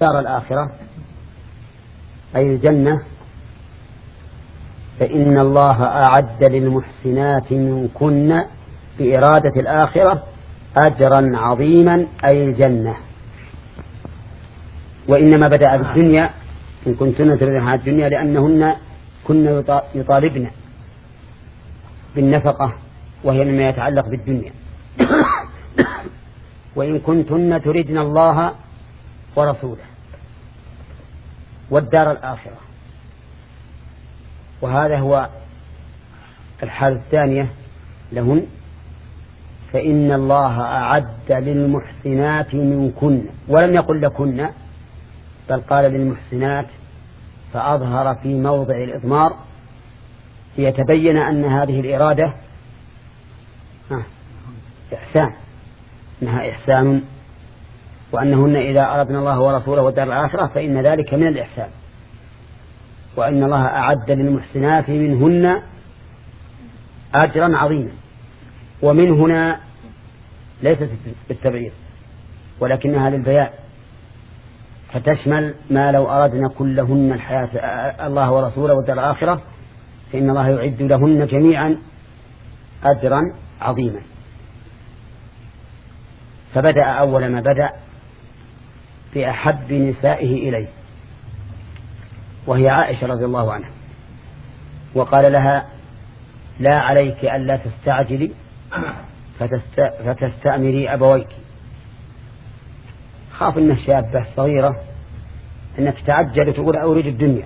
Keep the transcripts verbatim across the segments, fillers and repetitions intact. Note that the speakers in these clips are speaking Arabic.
الدار الآخرة أي الجنة، فإن الله أعد للمحسنات منكن بإرادة الآخرة أجرا عظيما أي الجنة. وإنما بدأ بالدنيا إن كنتن تريدن الحياة الدنيا لأنهن كن يطالبن بالنفقة وهي مما يتعلق بالدنيا. وإن كنتن تريدن الله ورسوله والدار الآخرة، وهذا هو الحالة الثانية لهن، فإن الله أعد للمحسنات منكن، ولم يقل لكن بل قال للمحسنات، فأظهر في موضع الإضمار ليتبين أن هذه الإرادة إحسان، إنها إحسان، وأنهن إذا أردنا الله ورسوله والدار الآخرة فإن ذلك من الإحسان، وأن الله أعد للمحسنات منهن أجرا عظيما. ومن هنا ليست بالتبعير ولكنها للبيان، فتشمل ما لو أردنا كلهن الحياة الله ورسوله والدار الآخرة فإن الله يعد لهن جميعا أجرا عظيما. فبدأ أول ما بدأ بأحب نسائه إليه وهي عائشة رضي الله عنها، وقال لها لا عليك ألا تستعجلي فتست... فتستأمري أبويك. خاف أن الشابة صغيرة أن تتعجل وتقول أريد الدنيا،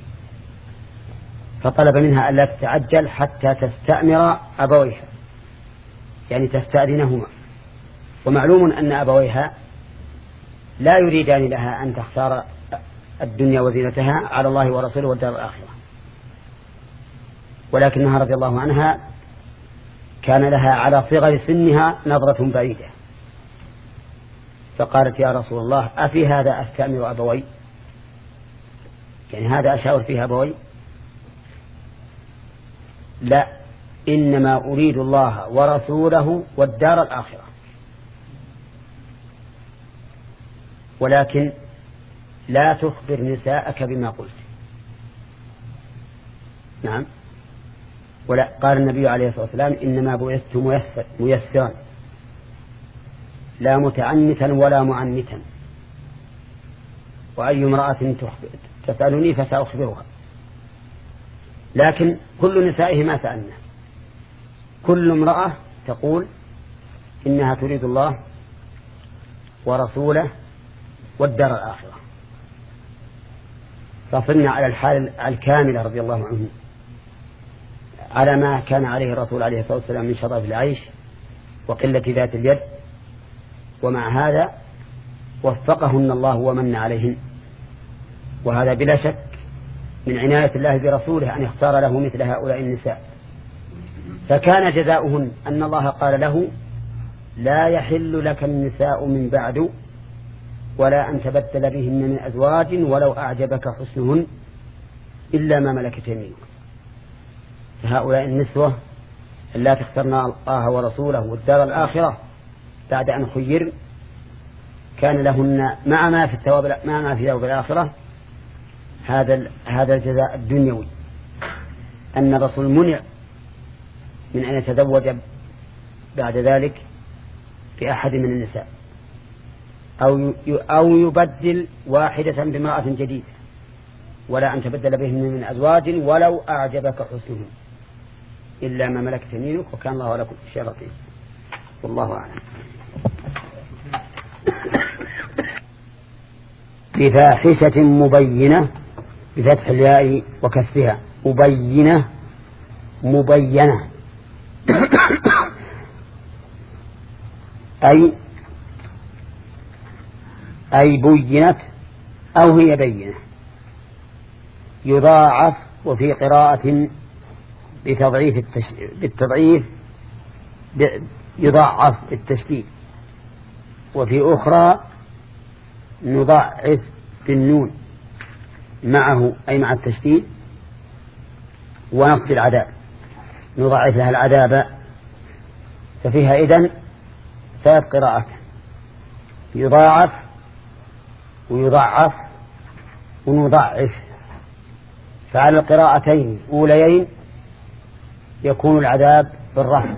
فطلب منها ألا تتعجل حتى تستأمر أبويها، يعني تستأذنهما. ومعلوم أن أبويها لا يريدان لها أن تختار الدنيا وزينتها على الله ورسوله والدار الآخرة، ولكنها رضي الله عنها كان لها على صغر سنها نظرة بعيدة، فقالت يا رسول الله أفي هذا أستأمر أبوي، يعني هذا أشاور فيها أبوي؟ لا، إنما أريد الله ورسوله والدار الآخرة، ولكن لا تخبر نساءك بما قلت. نعم. ولا قال النبي عليه الصلاة والسلام إنما بعثت ميسرا لا متعنتا ولا معنتا، وأي امرأة تسألني فسأخبرها. لكن كل نسائه ما سألنا، كل امرأة تقول إنها تريد الله ورسوله والدار الآخرة. فصلنا على الحال الكاملة رضي الله عنه على ما كان عليه الرسول عليه الصلاة والسلام من شرف العيش وقلة ذات اليد، ومع هذا وفقهن الله ومن عليهن، وهذا بلا شك من عناية الله برسوله أن يختار له مثل هؤلاء النساء. فكان جزاؤهن أن الله قال له لا يحل لك النساء من بعد ولا أن تبدل بهن من أزواج ولو أعجبك حسنهن إلا ما ملكت يمينك. فهؤلاء النسوة اللاتي اخترنا الله ورسوله والدار الآخرة بعد أن خير كان لهن مع ما في الثواب مع ما في ثواب الآخرة هذا هذا الجزاء الدنيوي، أن الرسول منع من أن يتزوج بعد ذلك بأحد من النساء أو أو يبدل واحدة بامرأة جديدة، ولا أن تبدل بهن من أزواج ولو أعجبك حسنهم إلا ما ملكت يمينك وكان الله على كل شيء رقيب. والله أعلم. بفاحشة مبينة بفتح الياء وكسرها، مبينة مبينة أي أي بينت أو هي بينة. يضاعف، وفي قراءة بتضعيف التش... بالتضعيف يضاعف التشديد، وفي أخرى نضاعف بالنون معه أي مع التشديد ونصب العذاب، نضاعف لها العذاب. ففيها إذن ثلاث قراءات: يضاعف ويضعف ونضعف. فعلى القراءتين الأوليين يكون العذاب بالرفع،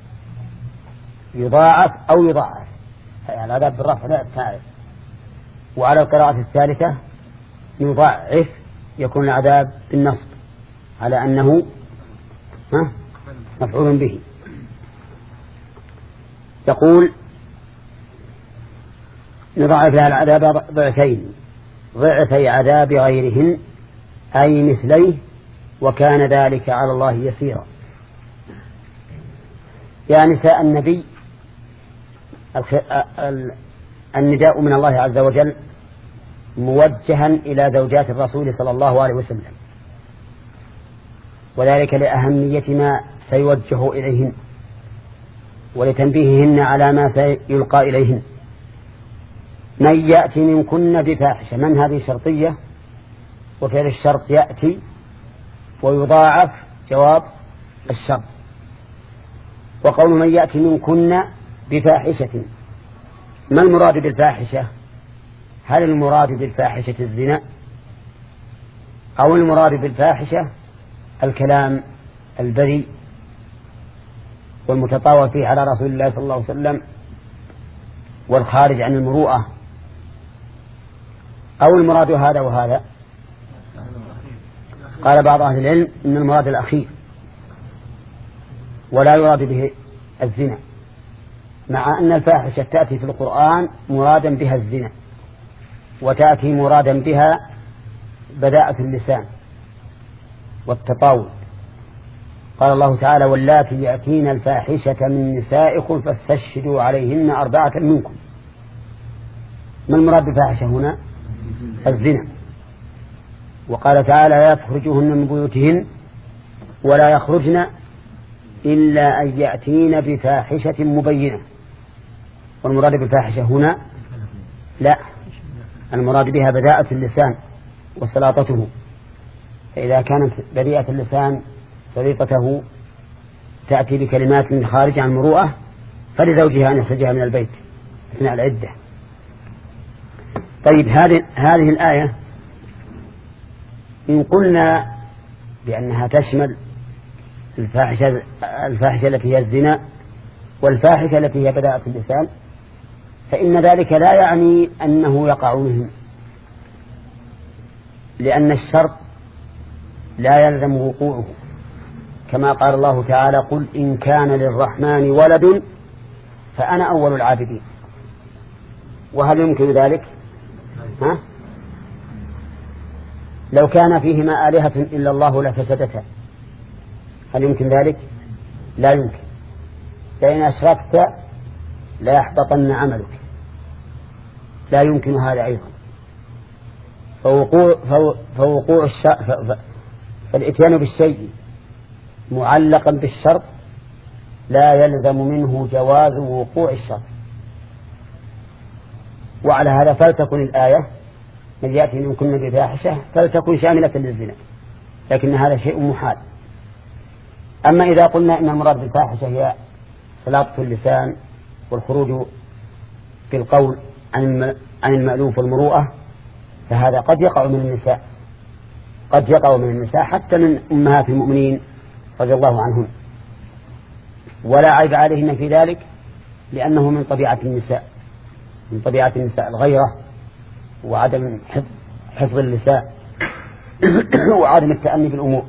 يضاعف أو يضاعف، العذاب بالرفع لا تعرف. وعلى القراءة الثالثة يضاعف، يكون العذاب بالنصب على أنه ها مفعول به. يقول نضاعف لها العذاب ضعفين، ضعفي عذاب غيرهن أي مثليه، وكان ذلك على الله يسيرا. يا نساء النبي النداء من الله عز وجل موجها إلى زوجات الرسول صلى الله عليه وسلم، وذلك لأهمية ما سيوجه إليهن ولتنبيههن على ما سيلقى إليهن. من يأتي منكن بفاحشة، من هذه شرطية، وفعل الشرط يأتي ويضاعف جواب الشرط. وقول من يأتي منكن بفاحشة، ما المراد بالفاحشة؟ هل المراد بالفاحشة الزنا، أو المراد بالفاحشة الكلام البذيء والمتطاول فيه على رسول الله صلى الله عليه وسلم والخارج عن المروءة، أو المراد هذا وهذا؟ قال بعض أهل العلم إن المراد الأخير، ولا يراد به الزنا، مع أن الفاحشة تأتي في القرآن مرادا بها الزنا، وتأتي مرادا بها بداءة اللسان والتطاول. قال الله تعالى واللاتي يأتين الفاحشة من نسائكم فاستشهدوا عليهن أربعة منكم. ما المراد بالفاحشة هنا؟ الزنا. وقال تعالى لا تخرجوهن من بيوتهن ولا يخرجن إلا أن يأتين بفاحشة مبينة. والمراد بالفاحشة هنا لا، المراد بها بداءة اللسان وسلاطته، فإذا كانت بديئة اللسان سليطته تأتي بكلمات من خارج عن المروءة فلزوجها أن يخرجها من البيت أثناء العدة. طيب هذه هذه الآية إن قلنا بأنها تشمل الفاحشة, الفاحشة التي هي الزنا والفاحشة التي هي بداءة اللسان، فإن ذلك لا يعني أنه يقع منهم، لأن الشرط لا يلزم وقوعه، كما قال الله تعالى قل إن كان للرحمن ولد فأنا أول العابدين. وهل يمكن ذلك؟ ها؟ لو كان فيهما آلهة إلا الله لفسدتا، هل يمكن ذلك؟ لا يمكن. فإن أشركت لا يحبطن عملك، لا يمكن هذا أيضا. فوقوع, فوقوع الشرط، فالإتيان بالشيء معلقا بالشرط لا يلزم منه جواز وقوع الشرط. وعلى هذا فلتكن الآية من يأتي منكن بفاحشة فلتكن شاملة للزنا، لكن هذا شيء محال. أما إذا قلنا إن المراد بالفاحشة هي سلاطة اللسان والخروج في القول عن عن المألوف والمروءة، فهذا قد يقع من النساء، قد يقع من النساء حتى من أمهات المؤمنين رضي الله عنهم، ولا عيب عليهن في ذلك، لأنه من طبيعة النساء، من طبيعة النساء الغيرة وعدم حفظ, حفظ اللسان وعدم التأني بالأمور.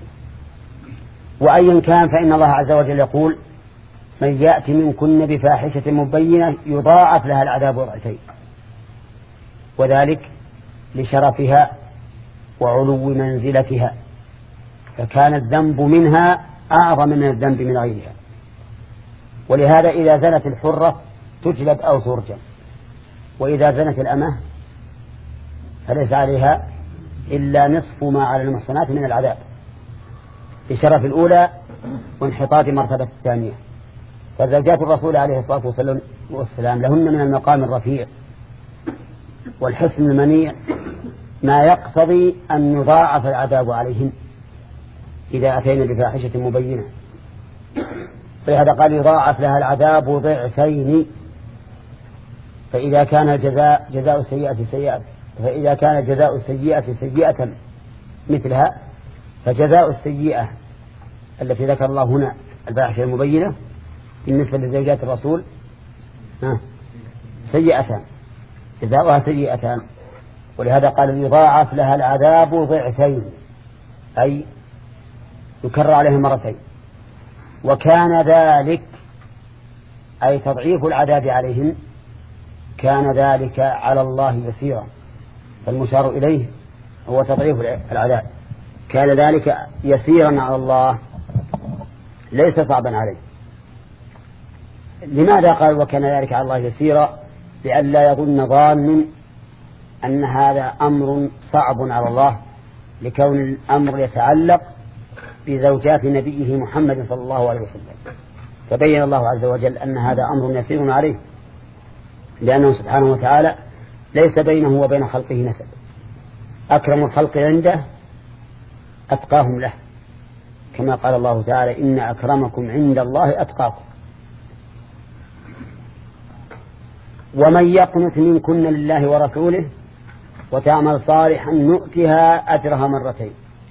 وأيا كان فإن الله عز وجل يقول من يأتي منكن بفاحشة مبينة يضاعف لها العذاب ضعفين، وذلك لشرفها وعلو منزلتها، فكان الذنب منها أعظم من الذنب من غيرها. ولهذا إذا زنت الحرة تجلد أو ترجم، وإذا زنت الأمة فليس عليها إلا نصف ما على المحصنات من العذاب، بشرف الأولى وانحطاط مرتبة الثانية. فزوجات الرسول عليه الصلاة والسلام لهن من المقام الرفيع والحسن المنيع ما يقتضي أن يضاعف العذاب عليهن إذا أتينا بفاحشة مبينة. فلهذا قال يضاعف لها العذاب ضعفين، فإذا كان الجزاء جزاء السيئة سيئة فإذا كان جزاء السيئة سيئة مثلها فجزاء السيئة التي ذكر الله هنا الفاحشة المبينة بالنسبة لزوجات الرسول سيئتان، جزاؤها سيئتان. ولهذا قال يضاعف لها العذاب ضعفين، أي يكرر عليها مرتين. وكان ذلك أي تضعيف العذاب عليهم كان ذلك على الله يسيرا، فالمشار إليه هو تضعيف العذاب، كان ذلك يسيرا على الله ليس صعبا عليه. لماذا قال وكان ذلك على الله يسيرا؟ لئلا يظن ظان أن هذا أمر صعب على الله، لكون الأمر يتعلق بزوجات نبيه محمد صلى الله عليه وسلم، فبين الله عز وجل أن هذا أمر يسير عليه، لأنه سبحانه وتعالى ليس بينه وبين خلقه نسب، أكرم الخلق عنده أتقاهم له، كما قال الله تعالى إن أكرمكم عند الله أتقاكم. ومن يقنت منكن لله ورسوله وتعمل صالحا نؤتها أجرها مرتين.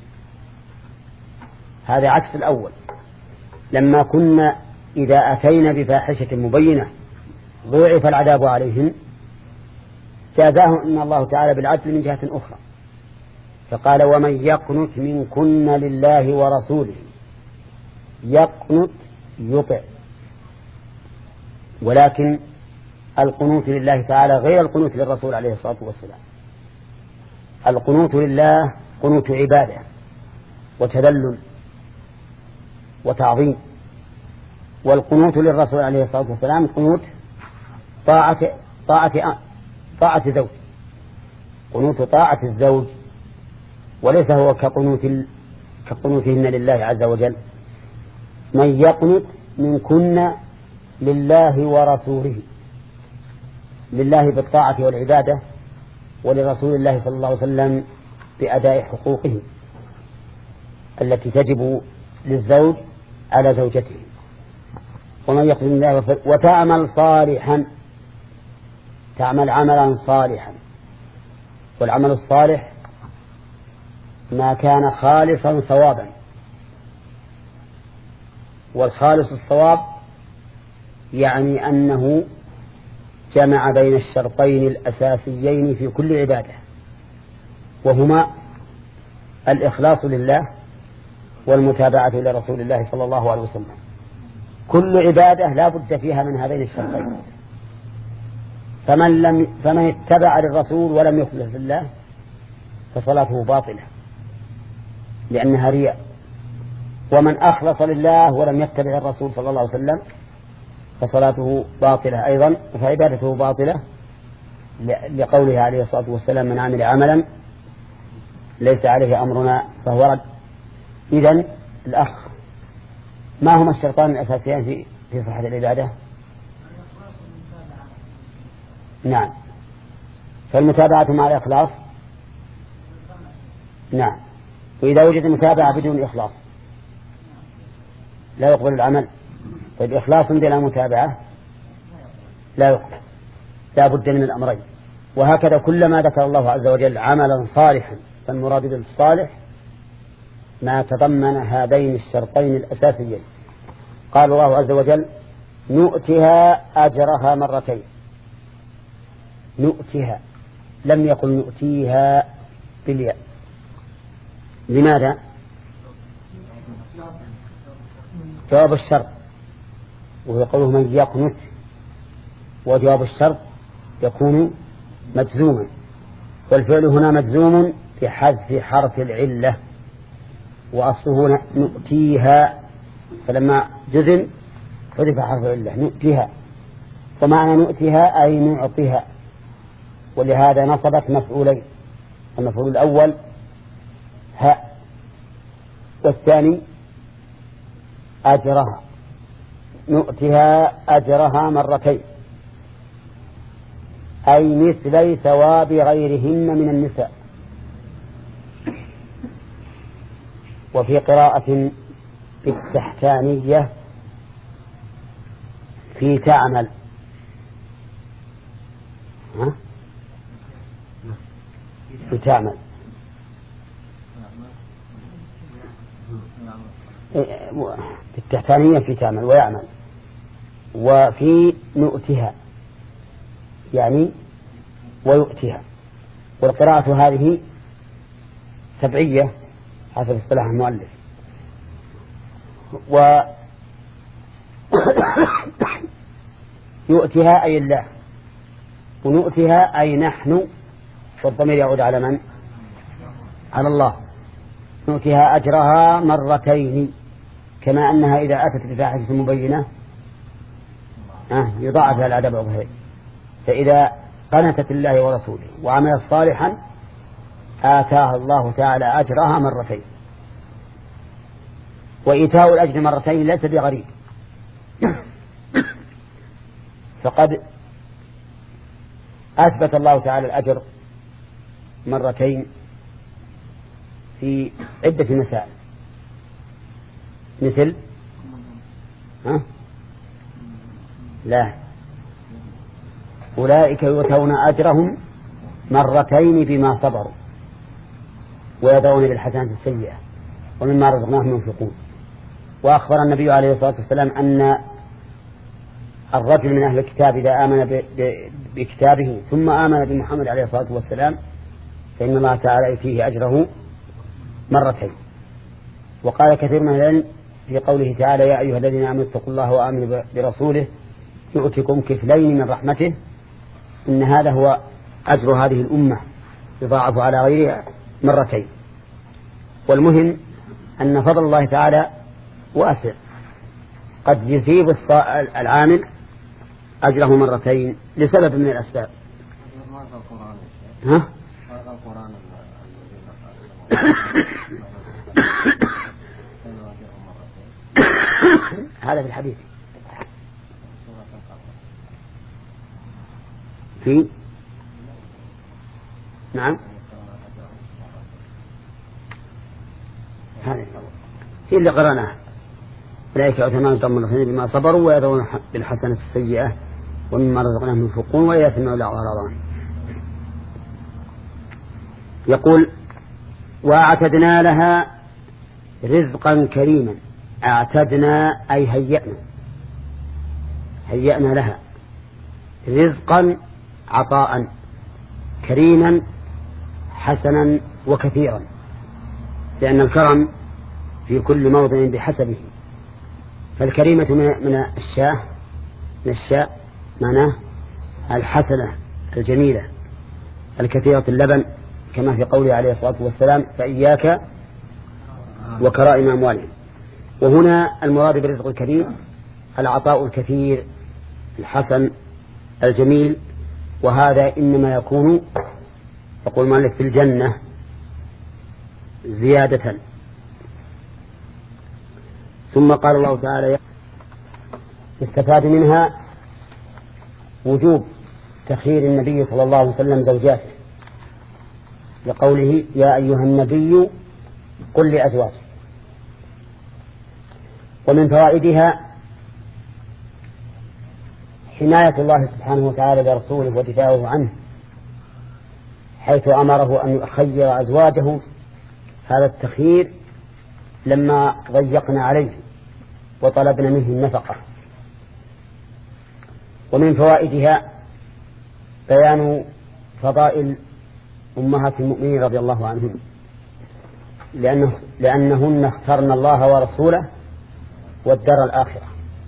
هذا عكس الأول، لما كنا إذا أتينا بفاحشة مبينة ضعف العذاب عليهم جازاه إن الله تعالى بالعدل من جهة أخرى، فقال ومن يقنت منكن لله ورسوله. يقنت يطع، ولكن القنوت لله تعالى غير القنوت للرسول عليه الصلاة والسلام. القنوت لله قنوت عبادة وتذلل وتعظيم، والقنوت للرسول عليه الصلاة والسلام قنوت طاعة طاعة طاعة زوج، قنوت طاعة الزوج، وليس هو كقنوت كقنوتهن لله عز وجل. من يقنت منكن لله ورسوله، لله بالطاعة والعبادة، ولرسول الله صلى الله عليه وسلم بأداء حقوقه التي تجب للزوج على زوجته. ومن يقنت لله وتعمل صالحا، تعمل عملا صالحا، والعمل الصالح ما كان خالصا صوابا، والخالص الصواب يعني أنه جمع بين الشرطين الأساسيين في كل عبادة، وهما الإخلاص لله والمتابعة لرسول الله صلى الله عليه وسلم. كل عبادة لا بد فيها من هذين الشرطين، فمن, لم فمن اتبع للرسول ولم يخلص لله فصلاته باطلة لأنها رياء، ومن أخلص لله ولم يتبع الرسول صلى الله عليه وسلم فصلاته باطلة أيضا، فعبادته باطلة، لقوله عليه الصلاة والسلام من عمل عملا ليس عليه أمرنا فهو رد. إذن الأخ، ما هما الشرطان الأساسيان في في صحة العبادة؟ نعم، فالمتابعة مع الإخلاص. نعم، وإذا وجد متابعة بدون إخلاص لا يقبل العمل. طيب إخلاص بلا متابعة لا يقبل، لا بد من الأمرين. وهكذا كلما ذكر الله عز وجل عملا صالحا فالمراد بالصالح ما تضمن هذين الشرطين الأساسيين. قال الله عز وجل نؤتها أجرها مرتين، نؤتها، لم يقل نؤتيها بالياء. لماذا؟ جواب الشرط، وهو قوله من يقنت، وجواب الشرط يكون مجزوما، والفعل هنا مجزوم بحذف حرف العلة، وأصله نؤتيها، فلما جزم حذف حرف العلة نؤتيها، ومعنى نؤتيها أي نعطيها، ولهذا نصبت مفعولين، المفعول الأول هاء، والثاني أجرها، نؤتها أجرها مرتين، أي مثلي ثواب غيرهن من النساء. وفي قراءة بالتحتانية في تعمل، ها؟ في تعمل في التحتانية في تعمل ويعمل، وفي نؤتها يعني ويؤتها. والقراءة هذه سبعية حسب اصطلاح المؤلف. و يؤتها أي الله، ونؤتها أي نحن، والضمير يعود على من؟ على الله. نؤتها أجرها مرتين، كما أنها إذا أتت بفاحشة مبينة آه يضاعف لها العذاب ضعفين. فإذا قنتت الله ورسوله وعملت صالحا آتاها الله تعالى أجرها مرتين. وإيتاء الأجر مرتين ليس بغريب، فقد أثبت الله تعالى الأجر مرتين في عدة مسائل، مثل ها؟ لا، أولئك يؤتون أجرهم مرتين بما صبروا ويدعون بالحسنات السيئة ومما رزقناهم ينفقون. وأخبر النبي عليه الصلاة والسلام أن الرجل من أهل الكتاب إذا آمن بكتابه ثم آمن بمحمد عليه الصلاة والسلام فإن الله تعالى يؤتيه أجره مرتين. وقال كثير من العلم في قوله تعالى يا أيها الذين آمنوا اتقوا الله وآمنوا برسوله يؤتكم كفلين من رحمته، إن هذا هو أجر هذه الأمة يضاعف على غيرها مرتين. والمهم أن فضل الله تعالى واسع، قد يثيب العامل أجره مرتين لسبب من الأسباب. ها؟ هذا في الحديث في نعم هذا في اللي قرأناه أولئك يؤتون أجرهم مرتين بما صبروا ويدعون بالحسنة السيئة ومما رزقناهم ينفقون وإذا سمعوا اللغو أعرضوا عنه. يقول وأعتدنا لها رزقا كريما. أعتدنا أي هيئنا، هيئنا لها رزقا عطاء كريما حسنا وكثيرا، لأن الكرم في كل موضع بحسبه. فالكريمة من الشاه من الشاء معناه الحسنة الجميلة الكثيرة اللبن، كما في قوله عليه الصلاة والسلام فإياك وكرائم أموالهم. وهنا المراد بالرزق الكريم العطاء الكثير الحسن الجميل، وهذا إنما يكون يقول مالك في الجنة زيادة. ثم قال الله تعالى استفاد منها وجوب تخيير النبي صلى الله عليه وسلم زوجاته، لقوله يا أيها النبي قل لأزواجك. ومن فوائدها حماية الله سبحانه وتعالى برسوله ودفاعه عنه، حيث أمره أن يخير أزواجه هذا التخيير لما ضيقنا عليه وطلبنا منه النفقة. ومن فوائدها بيان فضائل أمهات المؤمنين رضي الله عنهم، لأنه لأنهن اخترن الله ورسوله والدار الآخرة.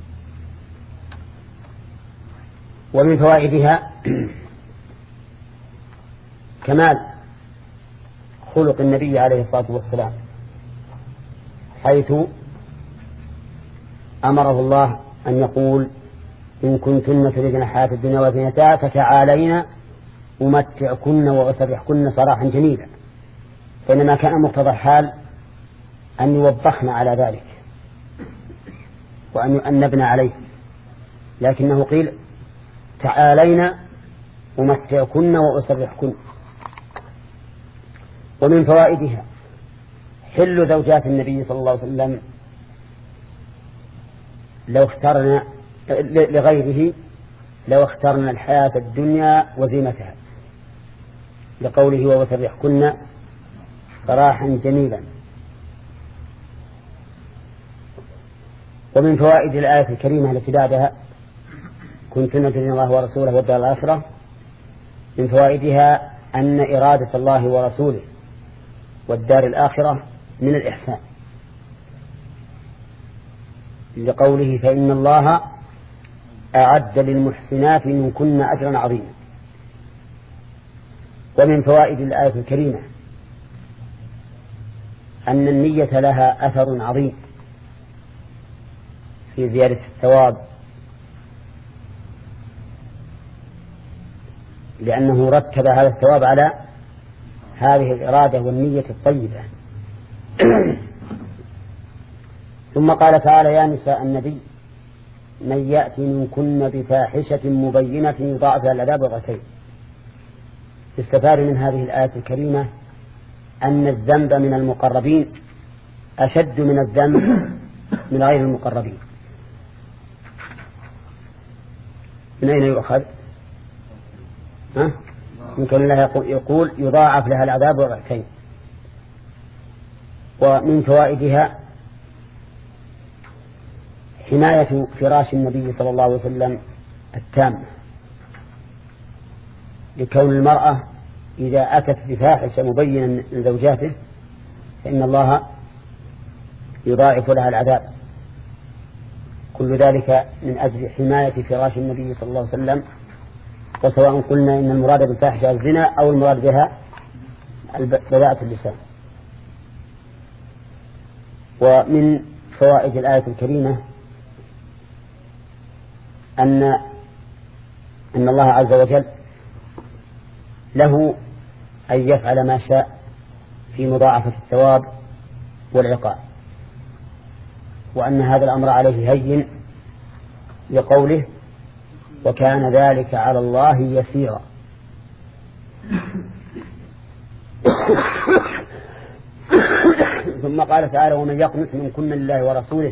ومن فوائدها كمال خلق النبي عليه الصلاة والسلام، حيث أمره الله أن يقول إن كنتن تريدن الحياة الدنيا وزينتها فتعالين أمتعكن وأسرحكن سراحا جميلا. فإنما كان مقتضى الحال أن يوبخن على ذلك وأن يؤنبن عليه، لكنه قيل تعالين أمتعكن وأسرحكن. ومن فوائدها حل زوجات النبي صلى الله عليه وسلم لو اخترنا لغيره لو اخترنا الحياة الدنيا وزينتها، لقوله وسرحكن سراحا جميلا. ومن فوائد الآية الكريمة التي بعدها كنتن تدين الله ورسوله والدار الآخرة، من فوائدها أن إرادة الله ورسوله والدار الآخرة من الإحسان، لقوله فإن الله أعد للمحسنات منكن أجرا عظيما. ومن فوائد الآية الكريمة أن النية لها أثر عظيم في زيادة الثواب، لأنه رتب هذا الثواب على هذه الإرادة والنية الطيبة. ثم قال تعالى يا نساء النبي من يأتي منكن بفاحشة مبينة يضاعف لها العذاب ضعفين. استفاد من هذه الآية الكريمة أن الذنب من المقربين أشد من الذنب من غير المقربين. من أين يؤخذ؟ ها؟ يمكن الله يقول يضاعف لها العذاب ضعفين. ومن فوائدها حماية فراش النبي صلى الله عليه وسلم التام، لكون المرأة إذا أتت بفاحشة مبينة من زوجاته فإن الله يضاعف لها العذاب. كل ذلك من أجل حماية فراش النبي صلى الله عليه وسلم. وسواء قلنا إن المراد بالفاحشة الزنا أو المراد بها بذاءة اللسان. ومن فوائد الآية الكريمة أن أن الله عز وجل له أن يفعل ما شاء في مضاعفة الثواب والعقاب، وأن هذا الأمر عليه هين لقوله وكان ذلك على الله يسيرا. ثم قال تعالى ومن يقنت منكن لله ورسوله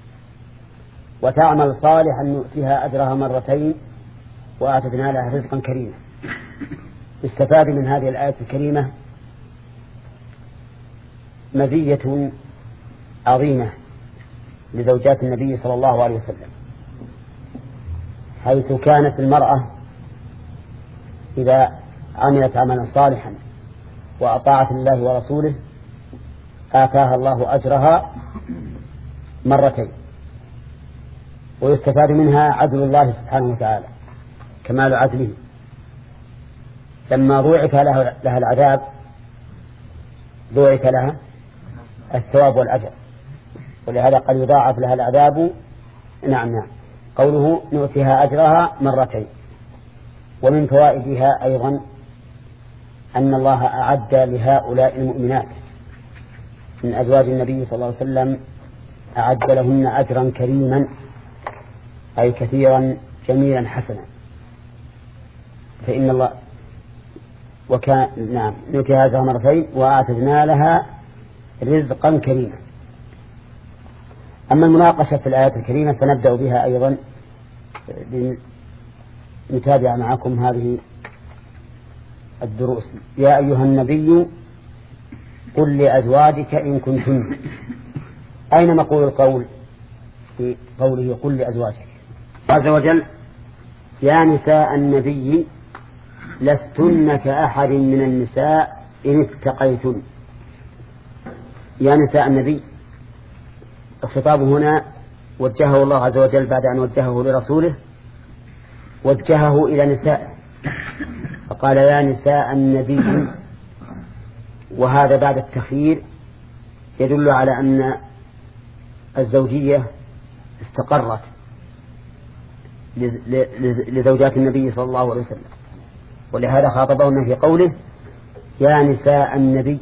وتعمل صالحا نؤتها أجرها مرتين وأعتدنا لها رزقا كريما. استفاد من هذه الآية الكريمة مزية عظيمة لزوجات النبي صلى الله عليه وسلم، حيث كانت المرأة إذا عملت عملا صالحا وأطاعت الله ورسوله آتاها الله أجرها مرتين. ويستفاد منها عدل الله سبحانه وتعالى كمال عدله، لما ضوعف لها العذاب ضوعف لها الثواب والأجر، ولهذا قد يضاعف لها العذاب. نعم نعم قوله نؤتها أجرها مرتين. ومن فوائدها أيضا أن الله أعد لهؤلاء المؤمنات من أزواج النبي صلى الله عليه وسلم أعد لهن أجرا كريما، أي كثيرا جميلا حسنا. فإن الله وكان نعم نؤتها أجرها مرتين وأعتدنا لها رزقا كريما. أما المناقشة في الآيات الكريمة فنبدأ بها أيضا، نتابع معكم هذه الدروس. يا أيها النبي قل لأزواجك إن كنتن. أين مقول القول في قوله قل لأزواجك؟ عز وجل يا نساء النبي لستن كأحد من النساء إن اتقيتن. يا نساء النبي، الخطاب هنا وجهه الله عز وجل بعد أن وجهه لرسوله، وجهه إلى نساء فقال يا نساء النبي، وهذا بعد التخيير يدل على أن الزوجية استقرت لزوجات النبي صلى الله عليه وسلم، ولهذا خاطبهن في قوله يا نساء النبي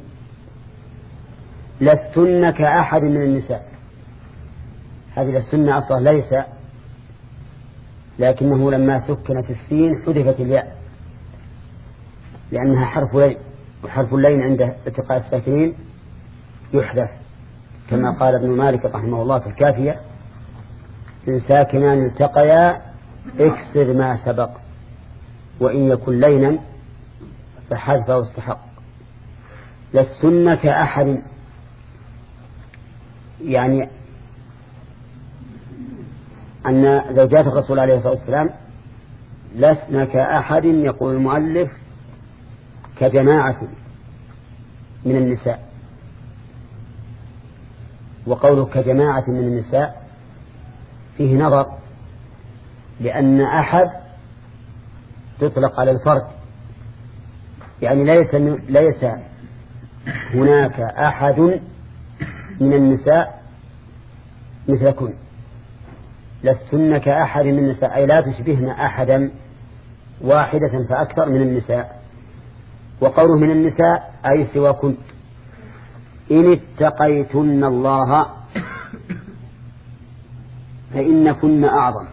لستن كأحد من النساء. هذه السنة أصلا ليس، لكنه لما سكنت السين حذفت الياء لأنها حرف لين، وحرف اللين عند التقاء الساكنين يحذف، كما قال ابن مالك رحمه الله في الكافية إن ساكنان التقيا اكسر ما سبق وإن يكن لينا فحذفه استحق. لستن كأحد، يعني أن زوجات الرسول عليه الصلاة والسلام لسن كأحد، يقول المؤلف كجماعة من النساء. وقوله كجماعة من النساء فيه نظر، لأن أحد تطلق على الفرد، يعني ليس ليس هناك أحد من النساء مثلكن. لستن كأحد من النساء، أي لا تشبهن أحدا واحدة فأكثر من النساء. وقوله من النساء أي سواكن. إن اتقيتن الله فإنكن أعظم،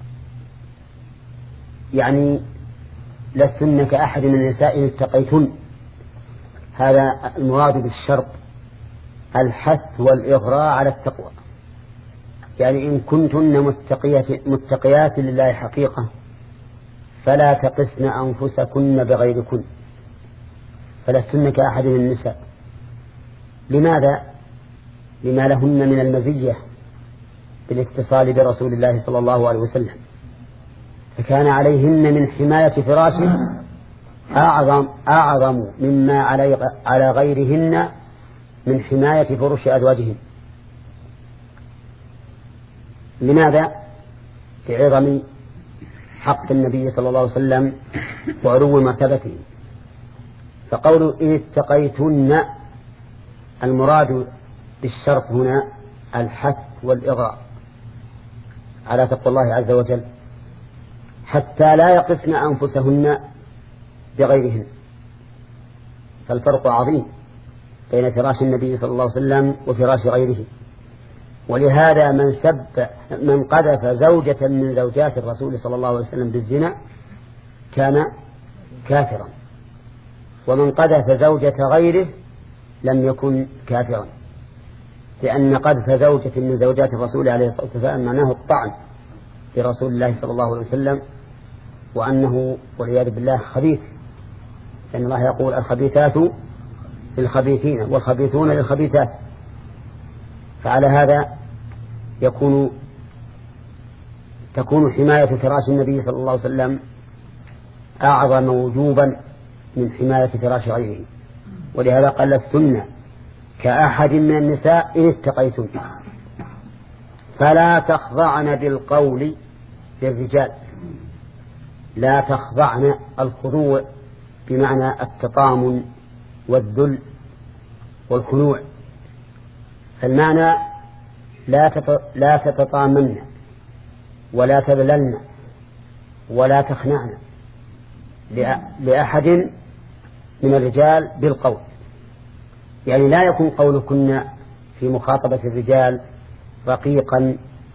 يعني لستن كأحد من النساء إن اتقيتن. هذا المراد بالشرط الحث والإغراء على التقوى، يعني إن كنتن متقيات, متقيات لله حقيقة فلا تقسن أنفسكن بغيركن، فلستن كأحد من النساء. لماذا؟ لما لهن من المزية بالاتصال برسول الله صلى الله عليه وسلم، فكان عليهن من حماية فراشه أعظم, أعظم مما على غيرهن من حماية فرش أزواجهن. لماذا؟ لعظم حق النبي صلى الله عليه وسلم وعلو مرتبته. فقول إن اتقيتن المراد بالشرط هنا الحث والإغراء على تقوى الله عز وجل، حتى لا يقسن أنفسهن بغيرهن. فالفرق عظيم بين فراش النبي صلى الله عليه وسلم وفراش غيره. ولهذا من سب من قذف زوجة من زوجات الرسول صلى الله عليه وسلم بالزنا كان كافرا، ومن قذف زوجة غيره لم يكن كافرا، لأن قذف زوجة من زوجات الرسول عليه الصلاة والسلام معناه الطعن برسول الله صلى الله عليه وسلم، وأنه والعياذ بالله خبيث، لأن الله يقول الخبيثات للخبيثين والخبيثون للخبيثات. فعلى هذا يكون تكون حماية فراش النبي صلى الله عليه وسلم أعظم وجوبا من حماية فراش غيره. ولهذا قال لستن كأحد من النساء إن اتقيتن فلا تخضعن بالقول للرجال. لا تخضعن، الخضوع بمعنى التطامن والذل والخنوع، فالمعنى لا لا تتطامن ولا تذللن ولا تخنعن لأحد من الرجال بالقول، يعني لا يكون قولكن في مخاطبة الرجال رقيقا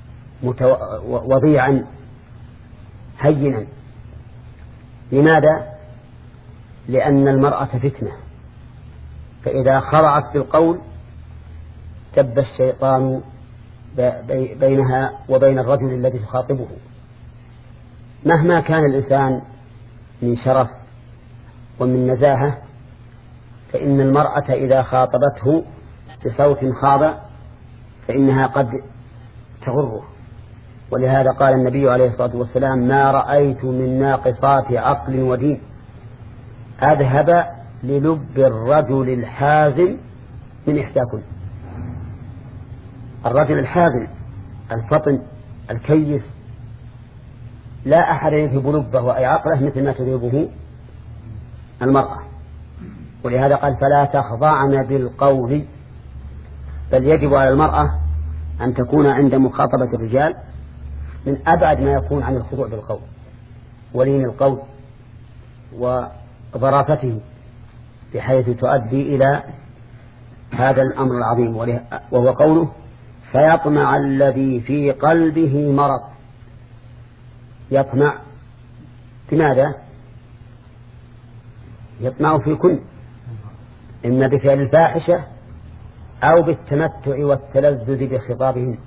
وضيعا هينا. لماذا؟ لأن المرأة فتنة، فإذا خرعت بالقول تب الشيطان بينها وبين الرجل الذي تخاطبه. مهما كان الإنسان من شرف ومن نزاهة، فإن المرأة إذا خاطبته بصوت خاضع فإنها قد تغره. ولهذا قال النبي عليه الصلاة والسلام ما رأيت من ناقصات عقل ودين أذهب للب الرجل الحازم من إحداكم. الرجل الحازم الفطن الكيس لا أحد يذهب لبه وأي عقله مثل ما تذهبه المرأة. ولهذا قال فلا تخضعن بالقول، بل يجب على المرأة أن تكون عند مخاطبة الرجال من أبعد ما يكون عن الخضوع بالقول ولين القول وظرافته، بحيث تؤدي إلى هذا الأمر العظيم، وهو قوله فيطمع الذي في قلبه مرض. يطمع بماذا؟ يطمع في كل، إما بفعل الفاحشة أو بالتمتع والتلذذ بخطابهم.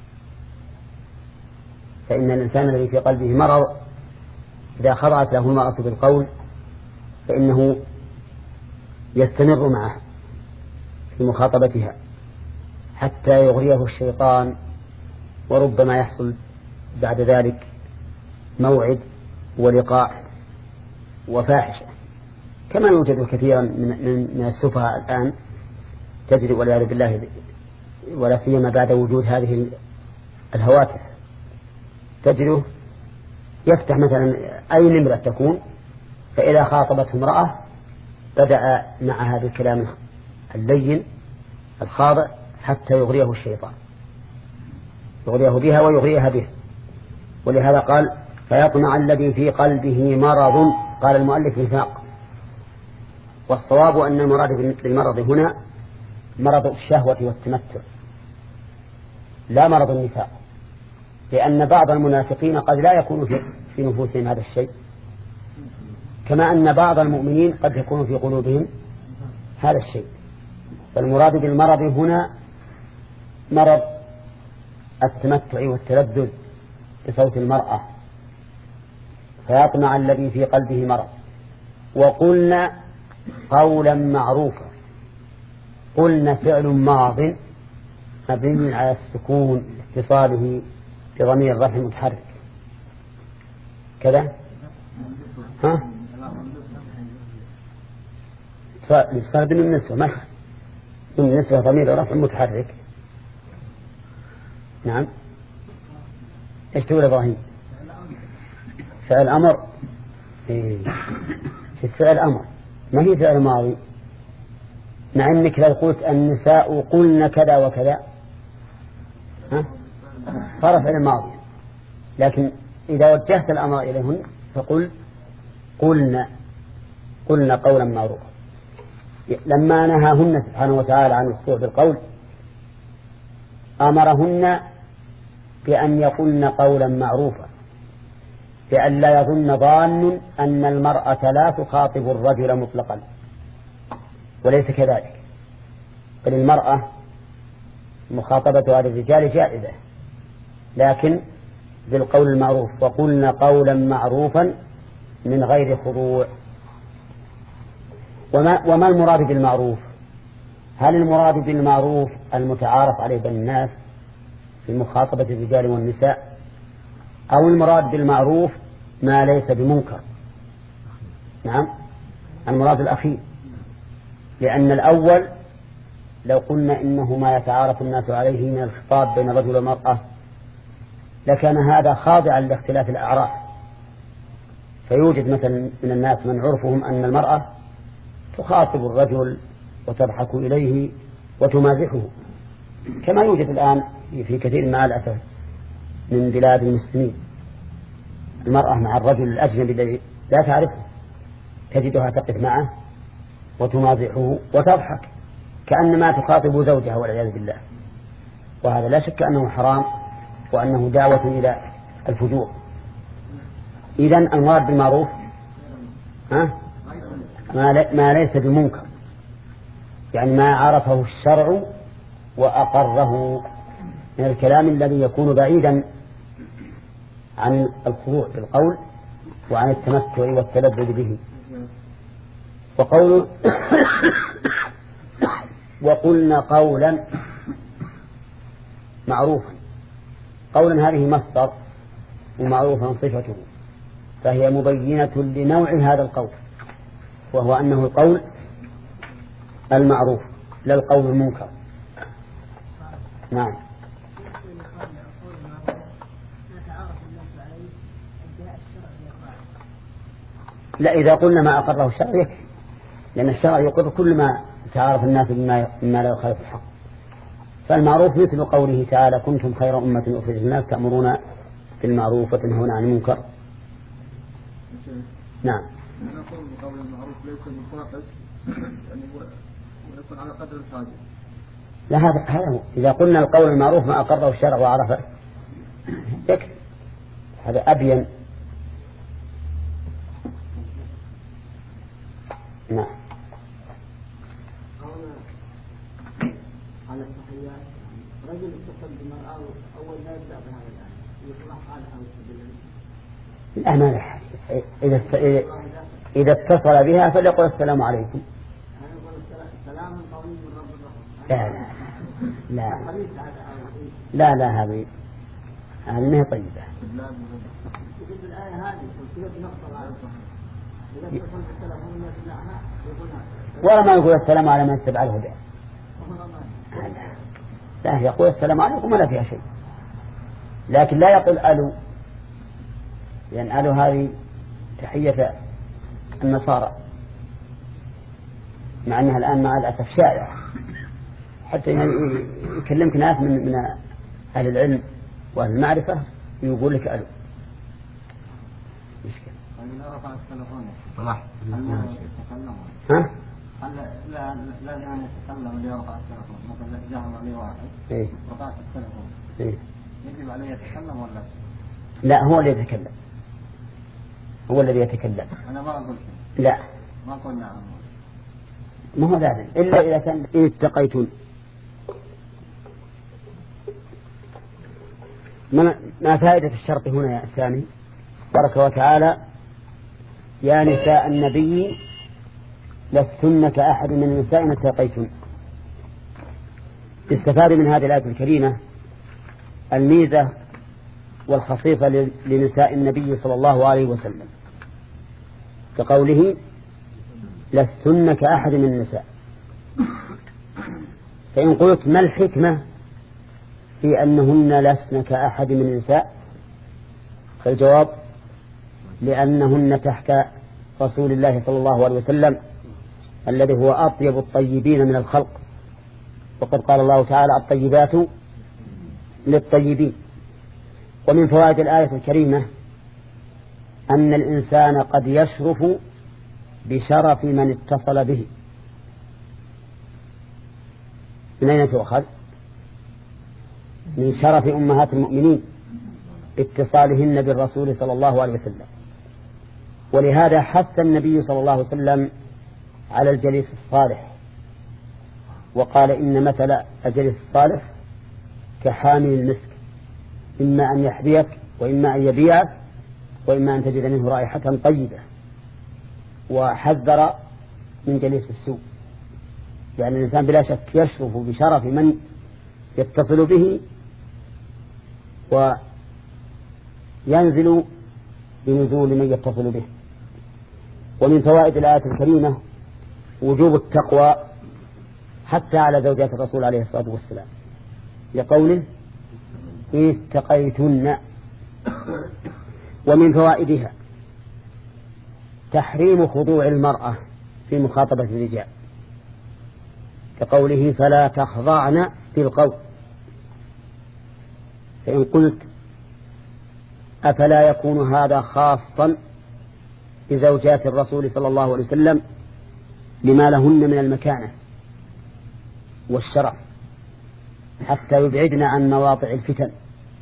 فإن الإنسان الذي في قلبه مرض إذا خضعت له المرأة بالقول فإنه يستمر معه في مخاطبتها حتى يغريه الشيطان، وربما يحصل بعد ذلك موعد ولقاء وفاحشة، كما يوجد كثيرا من من السفهاء الآن تجري والعياذ بالله، ولا سيما بعد وجود هذه الهواتف، تجده يفتح مثلا أي نمرة تكون، فإذا خاطبته امرأة بدأ معها بالكلام اللين الخاضع حتى يغريه الشيطان، يغريه بها ويغريها به. ولهذا قال فيطمع الذي في قلبه مرض، قال المؤلف نفاق، والصواب أن المراد بالمرض هنا مرض الشهوة والتمتع لا مرض النفاق، لأن بعض المنافقين قد لا يكون في نفوسهم هذا الشيء، كما أن بعض المؤمنين قد يكون في قلوبهم هذا الشيء. فالمراد بالمرض هنا مرض التمتع والتلذذ بصوت المرأة، فيطمع الذي في قلبه مرض. وقلنا قولا معروفا، قلنا فعل ماض مبني على السكون اتصاله بضمير الرفع المتحرك كذا، ها صار من النسوة ما من النسوة ضمير الرفع المتحرك. نعم ايش تقول ابراهيم؟ فعل امر، إيه. فعل امر ما هي فعل ماضي، مع انك لو قلت النساء قلن كذا وكذا ها صار فعل ماضي، لكن اذا وجهت الامر اليهن فقل قلنا قلنا قولا معروفا. لما نهاهن سبحانه وتعالى عن الخضوع بالقول امرهن بأن يقولن قولا معروفا، بأن لا يظن ظان أن المرأة لا تخاطب الرجل مطلقا، وليس كذلك، بل المرأة مخاطبة هذا الرجال جائزة، لكن بالقول المعروف، وقلنا قولا معروفا من غير خضوع. وما, وما المراد بالمعروف؟ هل المراد بالمعروف المتعارف عليه بين الناس في مخاطبة الرجال والنساء، أو المراد بالمعروف ما ليس بمنكر؟ نعم المراد الأخير، لأن الأول لو قلنا إنه ما يتعارف الناس عليه من الخطاب بين الرجل والمرأة لكان هذا خاضعا لاختلاف الأعراف، فيوجد مثلا من الناس من عرفهم أن المرأة تخاطب الرجل وتضحك إليه وتمازحه، كما يوجد الآن في كثير مع الأسف من بلاد المسلمين، المرأة مع الرجل الأجنبي الذي لا تعرفه تجدها تقف معه وتمازحه وتضحك كأنما تخاطب زوجها والعياذ بالله، وهذا لا شك أنه حرام وأنه دعوة إلى الفجور. إذن المراد بالمعروف ها؟ ما ليس بمنكر، يعني ما عرفه الشرع وأقره من الكلام الذي يكون بعيدا عن الخضوع بالقول وعن التمتع والتلذذ به. وقول وقلنا قولا معروفا، قولا هذه مصدر ومعروفا صفته، فهي مبينة لنوع هذا القول، وهو أنه القول المعروف لا القول المنكر. نعم لا، إذا قلنا ما أقره الشرع يكفي، لأن الشرع يقر كل ما تعارف الناس بما لا يخالف الحق. فالمعروف مثل قوله تعالى كنتم خير أمة أخرجت للناس تأمرون بالمعروف وتنهون عن المنكر. نعم نقول قول المعروف ليس مطلقا يعني ويكون على قدر الحاجة. لا هذا هذا إذا قلنا القول المعروف ما أقره الشرع وعرفه يكفي، هذا أبين. نعم على التحيات رجل اتصل بالمرأة أول لا يبدأ بهذا الآن يطلع على الأمان الحاجة إذا إذا اتصل بها فليقل السلام عليكم. لا لا لا لا لا هذه هذه ما هي طيبة. ولا ما يقول السلام على من اتبع الهدى. لا يقول السلام عليكم ولا فيها شيء، لكن لا يقول ألو، لأن يعني ألو هذه تحية النصارى، مع أنها الآن مع الأسف شائعة، حتى يكلمك ناس من من أهل العلم وأهل المعرفة يقول لك ألو. مشكلة. صلاح. ها؟ لا لا يعني يتكلم اللي يرفع التلفون، مثلا جاء لي واحد إيه؟ رفعت التلفون إيه؟ يجب عليه يتكلم ولا؟ لا هو اللي يتكلم، هو الذي يتكلم. أنا ما أقول شيء. لا ما أقول نعم. ما هو ذلك إلا إذا كان اتقيتون. ما فائدة الشرط هنا يا سامي؟ بارك وتعالى يا نساء النبي لستن كأحد من النساء ما اتقيتن. استفاد من هذه الآية الكريمة الميزة والخصيصة لنساء النبي صلى الله عليه وسلم، كقوله لستن كأحد من النساء. فإن قلت ما الحكمة في أنهن لسن كأحد من النساء، فالجواب لأنهن تحت رسول الله صلى الله عليه وسلم الذي هو أطيب الطيبين من الخلق، وقد قال الله تعالى الطيبات للطيبين. ومن فوائد الآية الكريمة أن الإنسان قد يشرف بشرف من اتصل به. من أين تؤخذ؟ من شرف أمهات المؤمنين اتصالهن بالرسول صلى الله عليه وسلم. ولهذا حث النبي صلى الله عليه وسلم على الجليس الصالح، وقال إن مثل الجليس الصالح كحامل المسك، إما أن يحبيك وإما أن يبيعك وإما أن تجد منه رائحة طيبة. وحذر من جليس السوء، لأن الإنسان بلا شك يشرف بشرف من يتصل به وينزل بنزول من يتصل به. ومن فوائد الآية الكريمة وجوب التقوى حتى على زوجات الرسول عليه الصلاة والسلام، لقوله اتقيتن. ومن فوائدها تحريم خضوع المرأة في مخاطبة الرجال، كقوله فلا تخضعن بالقول. فإن قلت أفلا يكون هذا خاصا بزوجات الرسول صلى الله عليه وسلم لما لهن من المكانة والشرع حتى يبعدن عن مواطع الفتن؟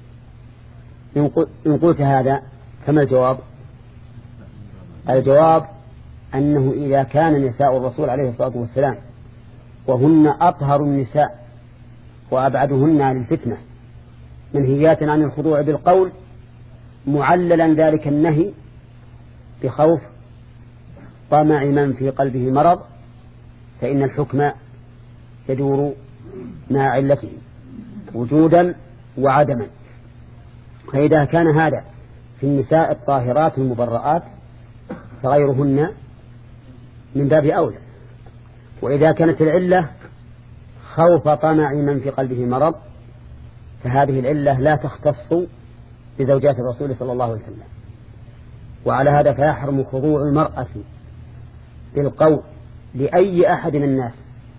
إن قلت هذا فما الجواب؟ الجواب أنه إذا كان نساء الرسول عليه الصلاة والسلام وهن أطهر النساء وأبعدهن عن الفتنة منهيات عن الخضوع بالقول، معللا ذلك النهي بخوف طمع من في قلبه مرض، فإن الحكم يدور مع علته وجودا وعدما. فإذا كان هذا في النساء الطاهرات المبرآت فغيرهن من باب أولى. وإذا كانت العلة خوف طمع من في قلبه مرض فهذه العلة لا تختص بزوجات الرسول صلى الله عليه وسلم. وعلى هذا فيحرم خضوع المرأة بالقول لأي أحد من الناس،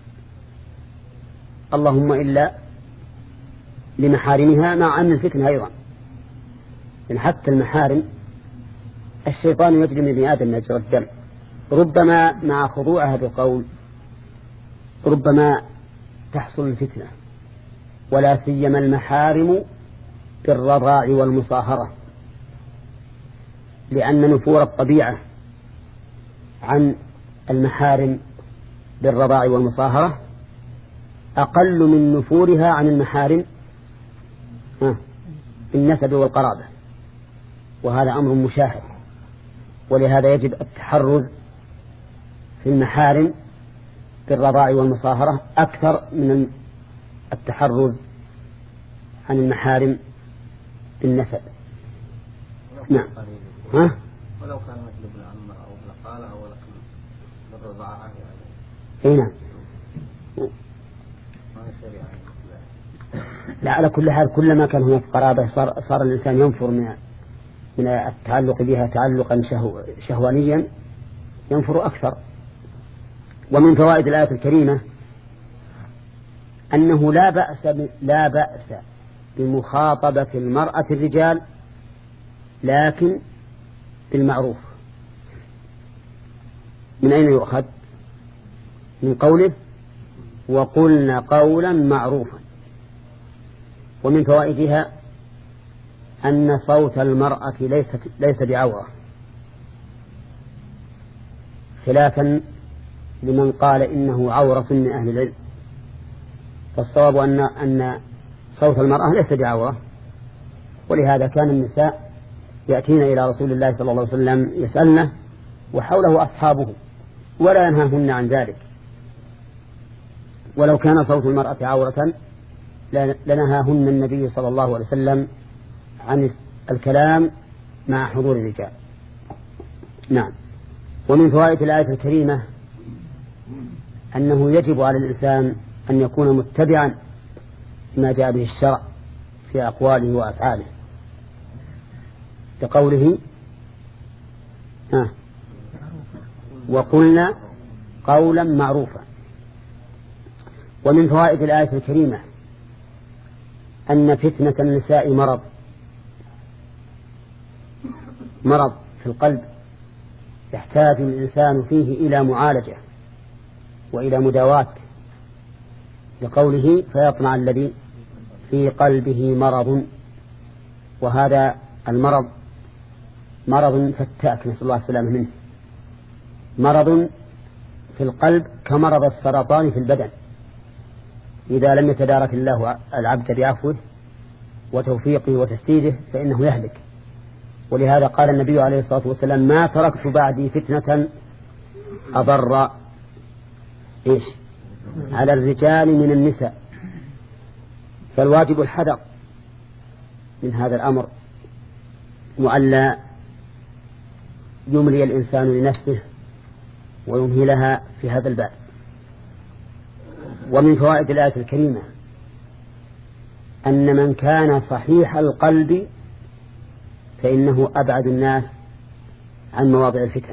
اللهم إلا لمحارمها، مع أن الفتنة أيضا، إن حتى المحارم الشيطان يجري من ابن آدم مجرى الدم، ربما مع خضوعها بالقول ربما تحصل الفتنة، ولا سيما المحارم بالرضاع والمصاهرة، لأن نفور الطبيعة عن المحارم بالرضاع والمصاهرة أقل من نفورها عن المحارم بالنسب والقرابة، وهذا أمر مشاهد. ولهذا يجب التحرز في المحارم بالرضاع والمصاهرة أكثر من التحرز عن المحارم بالنسب. نعم. ها؟ ولو كان مثل ابن عم أو ابن خالة أو ابن الرضاعة يعني. أي نعم. لا، على كل حال كلما كان هناك قرابة صار, صار الإنسان ينفر من من التعلق بها تعلقا شهو شهوانيا ينفر أكثر. ومن فوائد الآية الكريمة أنه لا بأس لا بأس بمخاطبة المرأة الرجال لكن بالمعروف. من أين يؤخذ؟ من قوله وقلنا قولا معروفا. ومن فوائدها أن صوت المرأة ليس ليس بعورة، خلافا لمن قال إنه عورة من أهل العلم. فالصواب أن أن صوت المرأة ليس بعورة، ولهذا كان النساء يأتين إلى رسول الله صلى الله عليه وسلم يسألنه وحوله أصحابه ولا ينهاهن عن ذلك. ولو كان صوت المرأة عورة لنهاهن النبي صلى الله عليه وسلم عن الكلام مع حضور الرجال. نعم. ومن فوائد الآية الكريمة أنه يجب على الإنسان أن يكون متبعا ما جاء به الشرع في أقواله وأفعاله، كقوله ها وقلنا قولا معروفا. ومن فوائد الآية الكريمة أن فتنة النساء مرض مرض في القلب يحتاج الإنسان فيه إلى معالجة وإلى مداواة، لقوله فيطمع الذي في قلبه مرض. وهذا المرض مرض فتاك، نسأل الله السلامة منه. مرض في القلب كمرض السرطان في البدن، إذا لم يتدارك الله العبد بعفوه وتوفيقه وتسديده فإنه يهلك. ولهذا قال النبي عليه الصلاة والسلام ما تركت بعدي فتنة أضر إيش على الرجال من النساء. فالواجب الحذر من هذا الأمر، وألا يملي الإنسان لنفسه ويمهلها في هذا الباب. ومن فوائد الآية الكريمة أن من كان صحيح القلب فإنه أبعد الناس عن مواضع الفتن،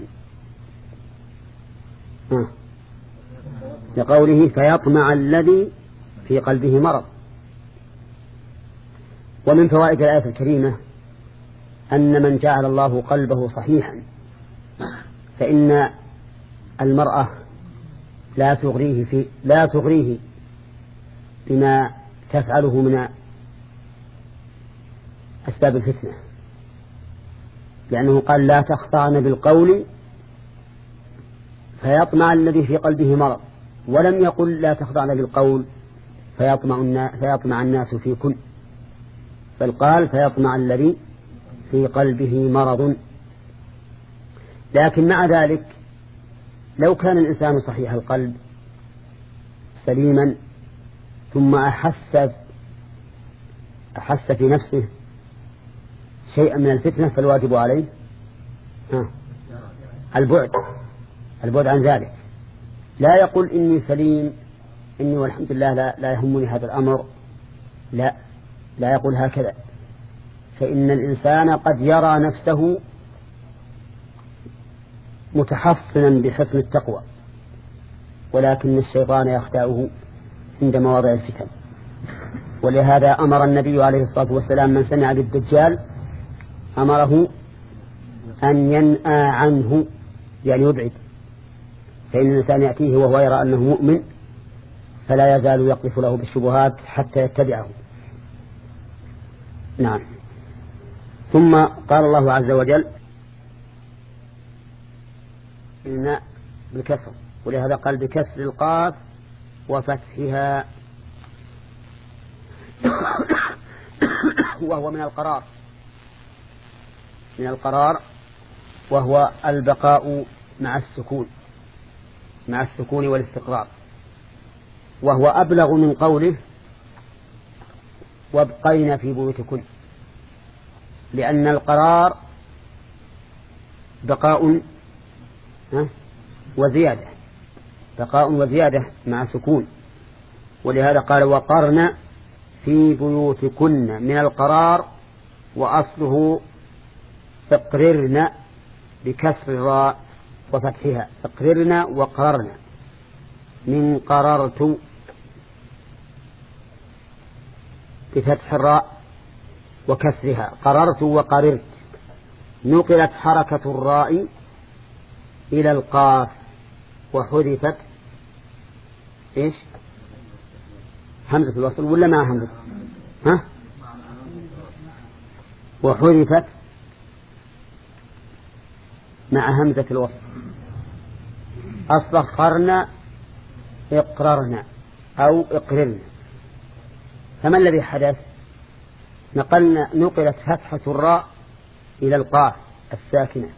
آه. لقوله فيطمع الذي في قلبه مرض. ومن فوائد الآية الكريمة أن من جعل الله قلبه صحيحا فإن المرأة لا تغريه في لا تغريه بما تفعله من أسباب الفتنة، لأنه قال لا تخضعن بالقول فيطمع الذي في قلبه مرض، ولم يقل لا تخضعن بالقول فيطمع, فيطمع الناس فيكن، بل قال فيطمع الذي في قلبه مرض. لكن مع ذلك لو كان الإنسان صحيح القلب سليما ثم أحس أحس في نفسه شيئا من الفتنة فالواجب عليه ها البعد البعد عن ذلك. لا يقول إني سليم إني والحمد لله لا, لا يهمني هذا الأمر، لا لا يقول هكذا، فإن الإنسان قد يرى نفسه متحصنا بحسن التقوى، ولكن الشيطان يخدعه عند مواضع الفتن. ولهذا أمر النبي عليه الصلاة والسلام من سمع بالدجال أمره أن ينأى عنه، يعني يبعد، فإن الإنسان يأتيه وهو يرى أنه مؤمن فلا يزال يقذف له بالشبهات حتى يتبعه. نعم. ثم قال الله عز وجل إن بالكسر، ولهذا قال بكسر القاف وفتحها وهو من القرار من القرار وهو البقاء مع السكون مع السكون والاستقرار، وهو أبلغ من قوله وابقين في بيوتكن، لأن القرار بقاء وزيادة، بقاء وزيادة مع سكون، ولهذا قال وقرن في بيوتكن من القرار، وأصله اقررن بكسر الراء وفتحها، اقررن وقررن من قررت بفتح الراء وكسرها، قررت وقررت. نقلت حركة الراء إلى القاف وحذفت إيش همزة الوصل ولا ما همزة ها وحذفت مع همزة الوصل. أصل قرن اقررنا أو اقررنا. فما الذي حدث؟ نقلنا نقلت فتحة الراء إلى القاف الساكنة.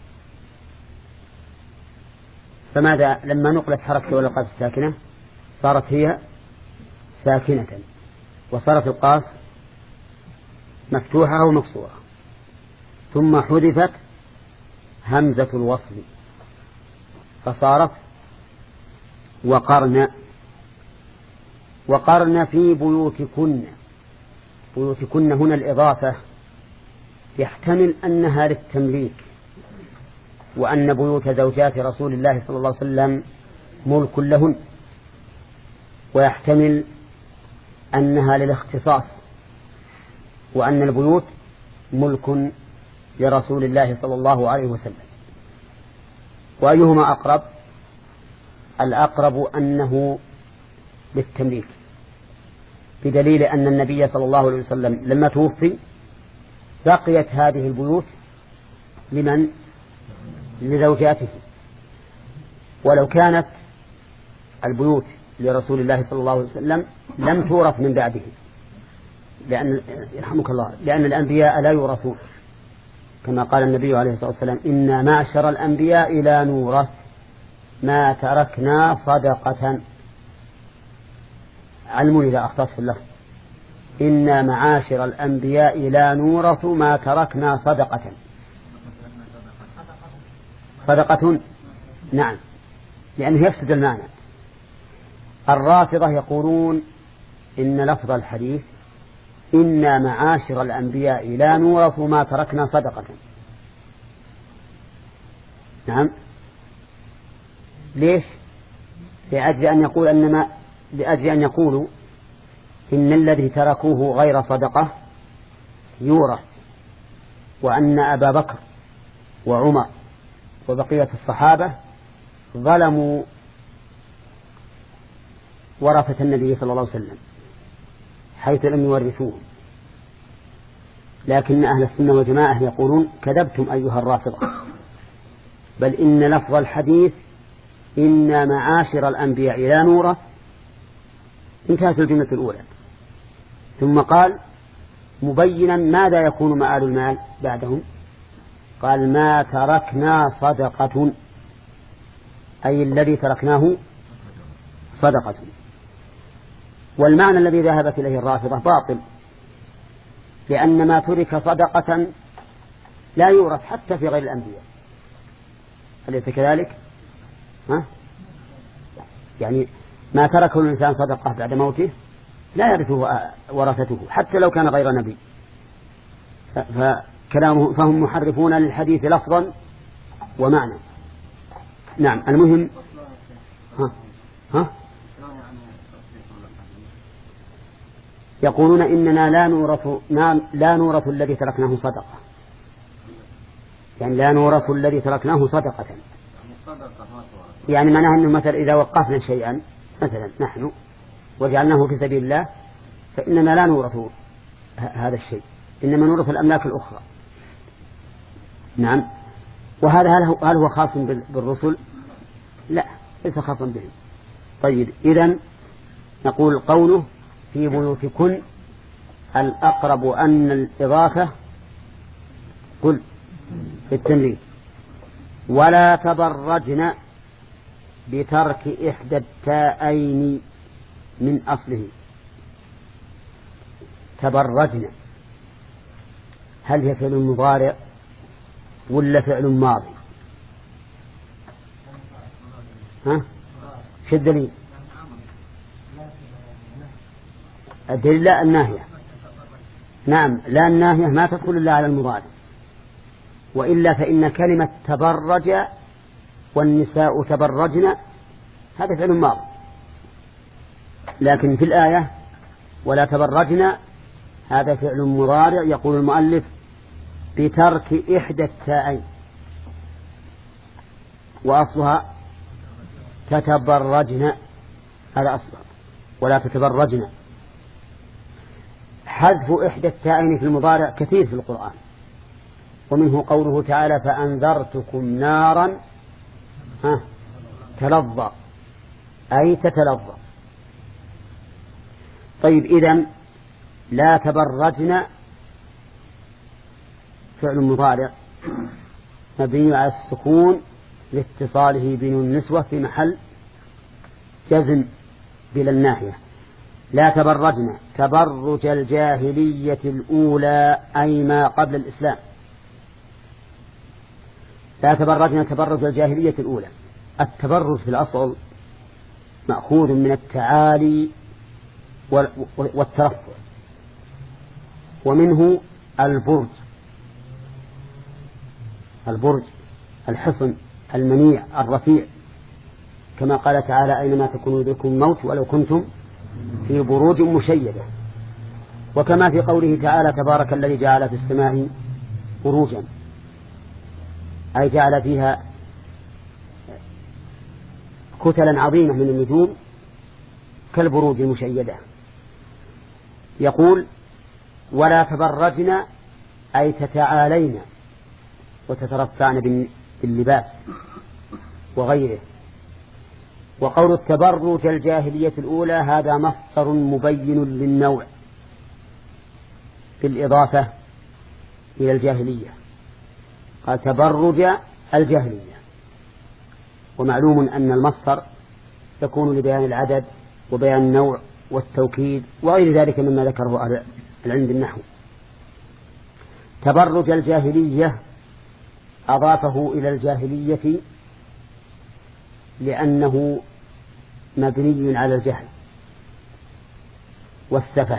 فماذا لما نقلت حركة إلى القاف الساكنة صارت هي ساكنة، وصارت القاف مفتوحة أو مكسورة، ثم حذفت همزة الوصل فصارت وقرن. وقرن في بيوتكن. بيوتكن هنا الإضافة يحتمل أنها للتمليك، وأن بيوت زوجات رسول الله صلى الله عليه وسلم ملك لهن، ويحتمل أنها للاختصاص، وأن البيوت ملك لرسول الله صلى الله عليه وسلم. وأيهما أقرب؟ الأقرب أنه للتمليك، بدليل أن النبي صلى الله عليه وسلم لما توفي بقيت هذه البيوت لمن؟ لزوجاته. ولو كانت البيوت لرسول الله صلى الله عليه وسلم لم تورث من بعده، لأن يرحمك الله لأن الأنبياء لا يورثون، كما قال النبي عليه الصلاة والسلام إنا معشر الأنبياء لا نورث ما تركنا صدقة. علموا إذا أخطأت في الله، إنا معاشر الأنبياء لا نورث ما تركنا صدقة. صدقة نعم، لأنه يفسد المعنى. الرافضة يقولون إن لفظ الحديث إنا معاشر الأنبياء لا نورث ما تركنا صدقة. نعم، ليش؟ لأجل أن يقول أنما لأجل أن يقولوا إن الذي تركوه غير صدقة يورث، وأن أبا بكر وعمر وبقية الصحابة ظلموا ورثة النبي صلى الله عليه وسلم حيث لم يورثوه. لكن أهل السنة والجماعة يقولون كذبتم أيها الرافضة، بل إن لفظ الحديث إن معاشر الأنبياء لا نورث انتهت الجملة الأولى، ثم قال مبينا ماذا يكون مآل المال بعدهم، قال ما تركنا صدقة، أي الذي تركناه صدقة. والمعنى الذي ذهبت إليه الرافضة باطل، لأن ما ترك صدقة لا يورث حتى في غير الأنبياء. أليس كذلك؟ ها؟ يعني ما تركه الإنسان صدقة بعد موته لا يرثه ورثته حتى لو كان غير نبي. فكلامه فهم محرفون للحديث لفظا ومعنى. نعم، المهم ها ها يقولون إننا لا نورث لا نورث الذي تركناه صدقة، يعني لا نورث الذي تركناه صدقة، يعني معناه أنه مثلا إذا وقفنا شيئا مثلا نحن وجعلناه في سبيل الله فإننا لا نورث هذا الشيء، إنما نورث الأملاك الأخرى. نعم، وهذا هل هو خاص بالرسل؟ لا، ليس خاصا بهم. طيب، إذن نقول قوله في بيوتكن الأقرب أن الإضافة قل في التنريد، ولا تبرجن بترك إحدى التاءين من أصله. تبرجن هل هي فعل مضارع ولا فعل ماضي؟ ها؟ شو الدليل؟ الدليل لا الناهية. نعم لا الناهية ما تدخل إلا على المضارع، وإلا فإن كلمة تبرج والنساء تبرجن هذا فعل ماضي، لكن في الآية ولا تبرجن هذا فعل مضارع. يقول المؤلف بترك إحدى التاءين وأصلها تتبرجن، هذا أصلها ولا تتبرجن. حذف إحدى التاءين في المضارع كثير في القرآن، ومنه قوله تعالى فأنذرتكم نارا ها تلظى أي تتلظى. طيب إذن لا تبرجن فعل مضارع مبني على السكون لاتصاله بنون النسوة في محل جزم بلا الناهية. لا تبرجن تبرج الجاهلية الأولى أي ما قبل الإسلام. لا تبرجن تبرج الجاهلية الأولى. التبرج في الأصل مأخوذ من التعالي والترفع، ومنه البرج، البرج الحصن المنيع الرفيع، كما قال تعالى أينما تكونوا يدرككم الموت ولو كنتم في بروج مشيدة، وكما في قوله تعالى تبارك الذي جعل في السماء بروجا أي جعل فيها كتلا عظيمة من النجوم كالبروج المشيدة. يقول ولا تبرجن أي تتعالين وتترفعن باللباس وغيره. وقول التبرج الجاهلية الأولى هذا مصدر مبين للنوع بالإضافة إلى الجاهلية، قال تبرج الجاهلية، ومعلوم أن المصدر يكون لبيان العدد وبيان النوع والتوكيد وغير ذلك مما ذكره أهل العلم بالنحو. تبرج الجاهلية أضافه إلى الجاهلية لأنه مبني على الجهل والسفه،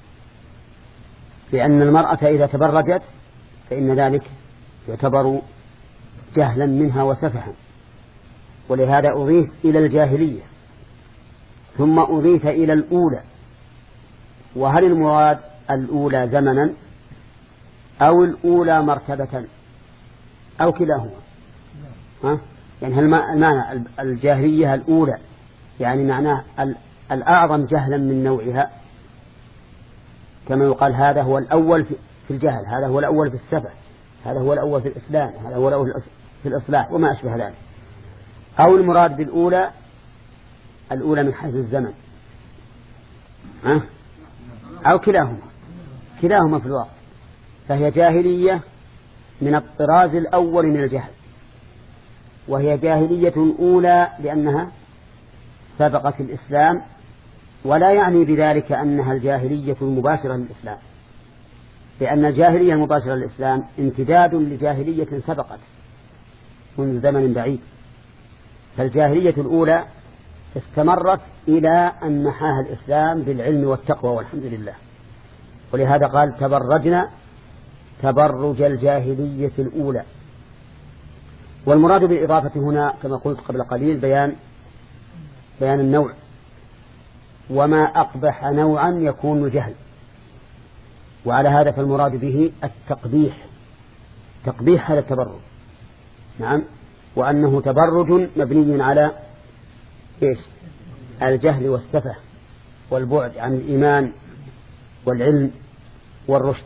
لأن المرأة إذا تبرجت فإن ذلك يعتبر جهلا منها وسفها، ولهذا أضيف إلى الجاهلية ثم أضيف إلى الأولى. وهل المراد الأولى زمنا أو الأولى مرتبة أو كلاهما؟ ها؟ يعني هل المعنى الجاهلية الأولى يعني معناه الأعظم جهلا من نوعها، كما يقال هذا هو الأول في الجهل، هذا هو الأول في السفه، هذا هو الأول في الإسلام، هذا هو الأول في الإصلاح وما أشبه ذلك. أو المراد بالأولى الأولى من حيث الزمن، ها؟ أو كلاهما كلاهما في الواقع، فهي جاهلية من الطراز الأول من الجهل، وهي جاهلية أولى لأنها سبقت الإسلام، ولا يعني بذلك أنها الجاهلية المباشرة للإسلام، لأن الجاهلية المباشرة للإسلام امتداد لجاهلية سبقت منذ زمن بعيد، فالجاهلية الأولى استمرت إلى أن نحاها الإسلام بالعلم والتقوى والحمد لله. ولهذا قال تبرجنا تبرج الجاهلية الأولى. والمراد بالإضافة هنا كما قلت قبل قليل بيان بيان النوع، وما أقبح نوعا يكون الجهل، وعلى هذا فالمراد به التقبيح، تقبيح هذا التبرج، نعم، وأنه تبرج مبني على إيش؟ الجهل والسفه والبعد عن الإيمان والعلم والرشد.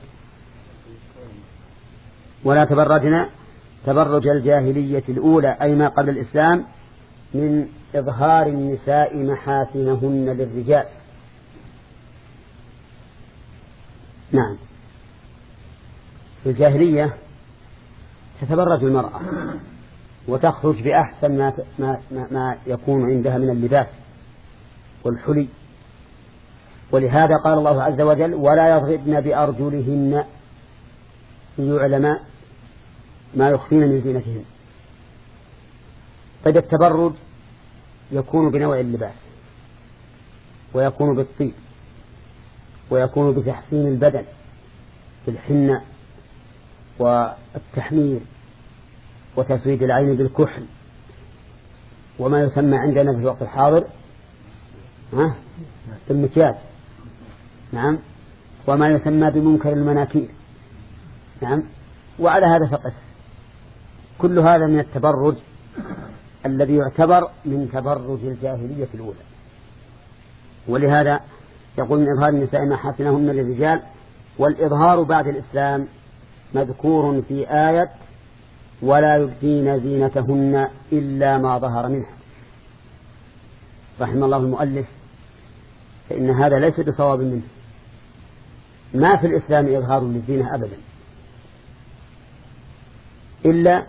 ولا تبرجنا تبرج الجاهلية الأولى أي ما قبل الإسلام من إظهار النساء محاسنهن للرجال. نعم، في الجاهلية تتبرج المرأة وتخرج بأحسن ما, ما, ما يكون عندها من اللباس والحلي ولهذا قال الله عز وجل ولا يضربن بأرجلهن ليعلم ما يخفين من زينتهن. طيب التبرج يكون بنوع اللباس، ويكون بالطيب، ويكون بتحسين البدن بالحنة والتحمير وتسويد العين بالكحل، وما يسمى عندنا في الوقت الحاضر ها بالمكياج، نعم، وما يسمى بمنكر المناكير، نعم، وعلى هذا فقس. كل هذا من التبرج الذي يعتبر من تبرج الجاهلية الأولى. ولهذا يقول من إظهار النساء ما حسنهن للرجال، والإظهار بعد الإسلام مذكور في آية ولا يبدين زينتهن إلا ما ظهر منها. رحم الله المؤلف، فإن هذا ليس بصواب منه. ما في الإسلام إظهار للزينة أبدا، إلا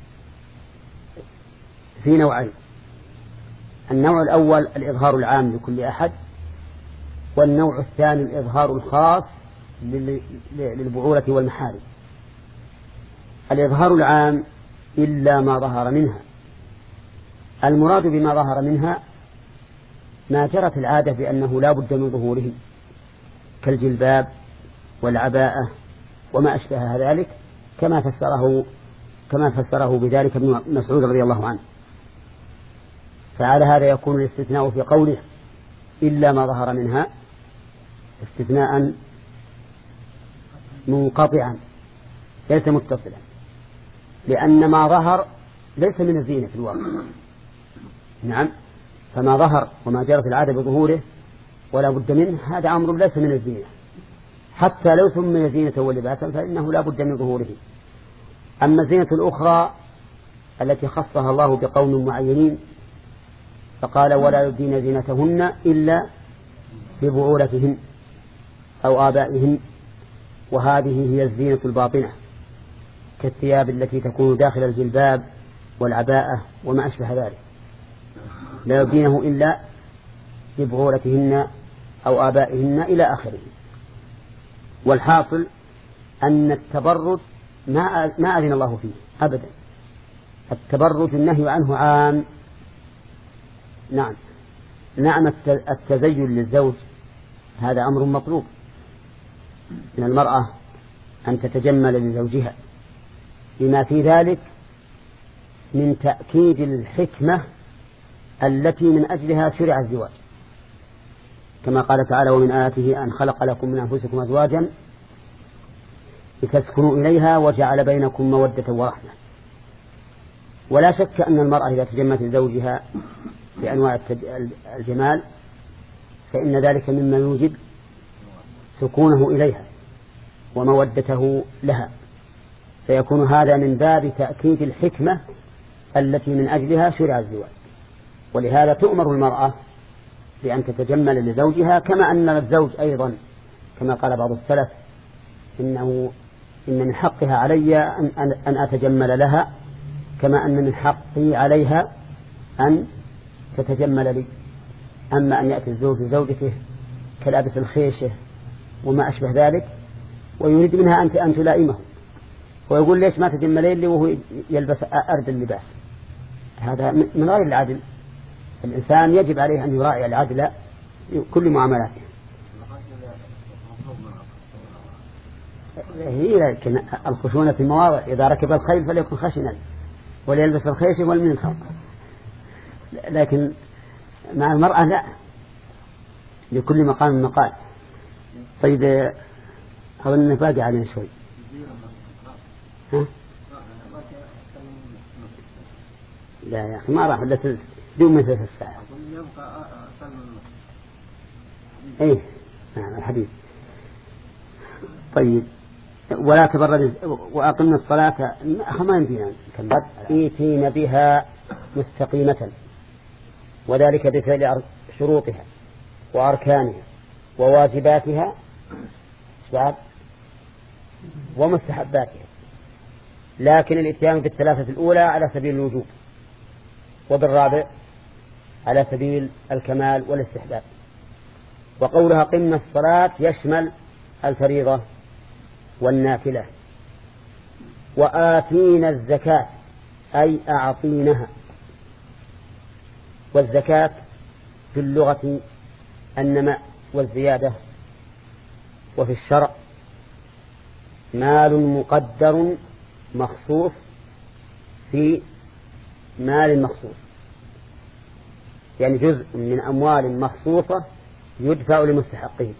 في نوعين: النوع الأول الإظهار العام لكل أحد، والنوع الثاني الإظهار الخاص للبعولة والمحارم. الإظهار العام إلا ما ظهر منها، المراد بما ظهر منها ما جرت العادة بأنه لا بد من ظهوره كالجلباب والعباءة وما أشبه ذلك، كما فسره كما فسره بذلك ابن مسعود رضي الله عنه. فعلى هذا يكون الاستثناء في قوله إلا ما ظهر منها استثناء منقطعا ليس متصلا، لأن ما ظهر ليس من الزينة في الواقع، نعم، فما ظهر وما جرت العادة بظهوره ولا بد منه هذا أمر ليس من الزينة، حتى لو سمي زينة ولباسا فإنه لا بد من ظهوره. أما الزينة الأخرى التي خصها الله بقوم معينين فقال ولا يبدين زينتهن إلا ببعولتهن أو آبائهن، وهذه هي الزينة الباطنة كالثياب التي تكون داخل الجلباب والعباءة وما أشبه ذلك، لا يبدينه إلا ببعولتهن أو آبائهن إلى آخره. والحاصل أن التبرج ما ما أذن الله فيه أبدا. التبرج النهي عنه عام، نعم، نعم، التزين للزوج هذا أمر مطلوب من المرأة أن تتجمل لزوجها، بما في ذلك من تأكيد الحكمة التي من أجلها شرع الزواج، كما قال تعالى ومن آياته أن خلق لكم من أنفسكم أزواجا لتسكنوا إليها وجعل بينكم مودة ورحمة. ولا شك أن المرأة إذا تجملت لزوجها بأنواع الجمال فإن ذلك مما يوجب سكونه إليها ومودته لها، فيكون هذا من باب تأكيد الحكمة التي من أجلها شرع الزواج. ولهذا تؤمر المرأة بأن تتجمل لزوجها، كما أن الزوج أيضا كما قال بعض السلف إنه إن من حقها علي أن, أن أتجمل لها كما أن من حقي عليها أن تتجمل لي. أما أن يأتي الزوج لزوجته كلابس الخيشة وما أشبه ذلك ويريد منها أن أن تلائمه ويقول ليش ما تجملين لي وهو يلبس أرد اللباس، هذا من غير العدل. الإنسان يجب عليه أن يراعي العدل في كل معاملاته. هي لكن الخشونة في المواضع، إذا ركب الخيل فليكن خشنا وليلبس الخيشة والمنخر، لكن مع المرأة لا، لكل مقام مقال. طيب أظن باقي علينا شوي، ها؟ لا يا أخي ما راح إلا دون من ثلاث ساعات. إيه نعم الحديث. طيب ولا تبرد وأقمنا الصلاة ما يمدينا كم إيتين بها مستقيمة، وذلك بفعل شروطها وأركانها وواجباتها ومستحباتها، لكن الاتيان بالثلاثة الأولى على سبيل الوجوب، وبالرابع على سبيل الكمال والاستحباب. وقولها قمنا الصلاة يشمل الفريضة والنافلة. وآتينا الزكاة أي أعطينها. والزكاة في اللغة النماء والزيادة، وفي الشرع مال مقدر مخصوص في مال مخصوص، يعني جزء من أموال مخصوصة يدفع لمستحقه.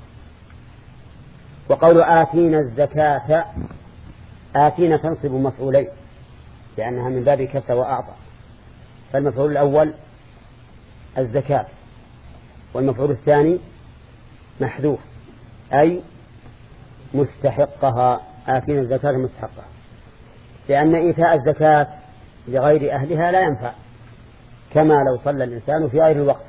وقول آتينا الزكاة، آتينا تنصب مفعولين لأنها من باب كسى وأعطى، فالمفعول الأول الزكاة، والمفعول الثاني محذوف أي مستحقها. آتينا الزكاة مستحقها، لأن إيتاء الزكاة لغير أهلها لا ينفع، كما لو صلى الإنسان في غير الوقت.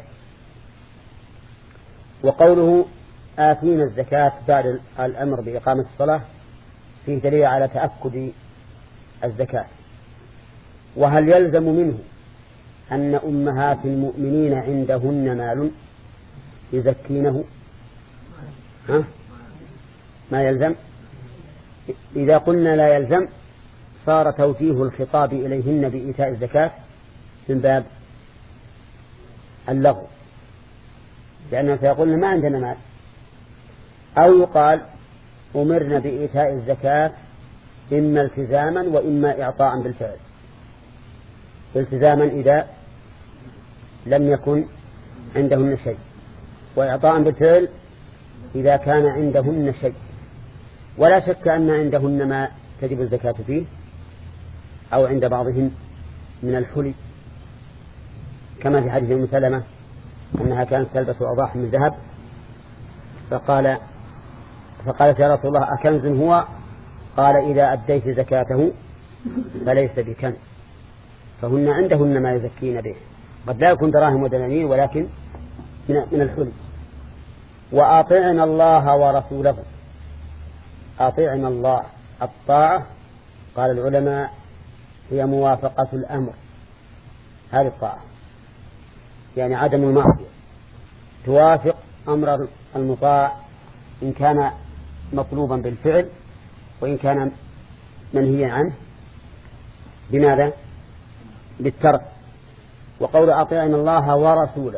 وقوله آتينا الزكاة بعد الأمر بإقامة الصلاة فيه دليل على تأكد الزكاة. وهل يلزم منه أن أمهات المؤمنين عندهن مال يزكينه؟ ها؟ ما يلزم. إذا قلنا لا يلزم صار توجيه الخطاب إليهن بإيتاء الزكاة من باب اللغو، لأنه سيقولن ما عندنا مال. أو يقال أمرنا بإيتاء الزكاة إما التزاما وإما إعطاء بالفعل. التزاما إذا لم يكن عندهن شيء، وإعطاء بالفعل إذا كان عندهن شيء. ولا شك أن عندهن ما تجب الزكاة فيه، أو عند بعضهم من الحلي، كما في حديث أم سلمة أنها كانت تلبس أضاح من ذهب، فقال فقالت يا رسول الله أكنز هو؟ قال إذا أديت زكاته فليس بكنز. فهن عندهن ما يزكين به، قد لا يكون دراهم ودنانير ولكن من الحلي. وأطعنا الله ورسوله. أطعنا الله، الطاعة قال العلماء هي موافقة الأمر، هذه الطاعة يعني عدم المعصية، توافق أمر المطاع إن كان مطلوبا بالفعل وإن كان منهيا عنه بماذا؟ بالترك. وقول أطيعنا الله ورسوله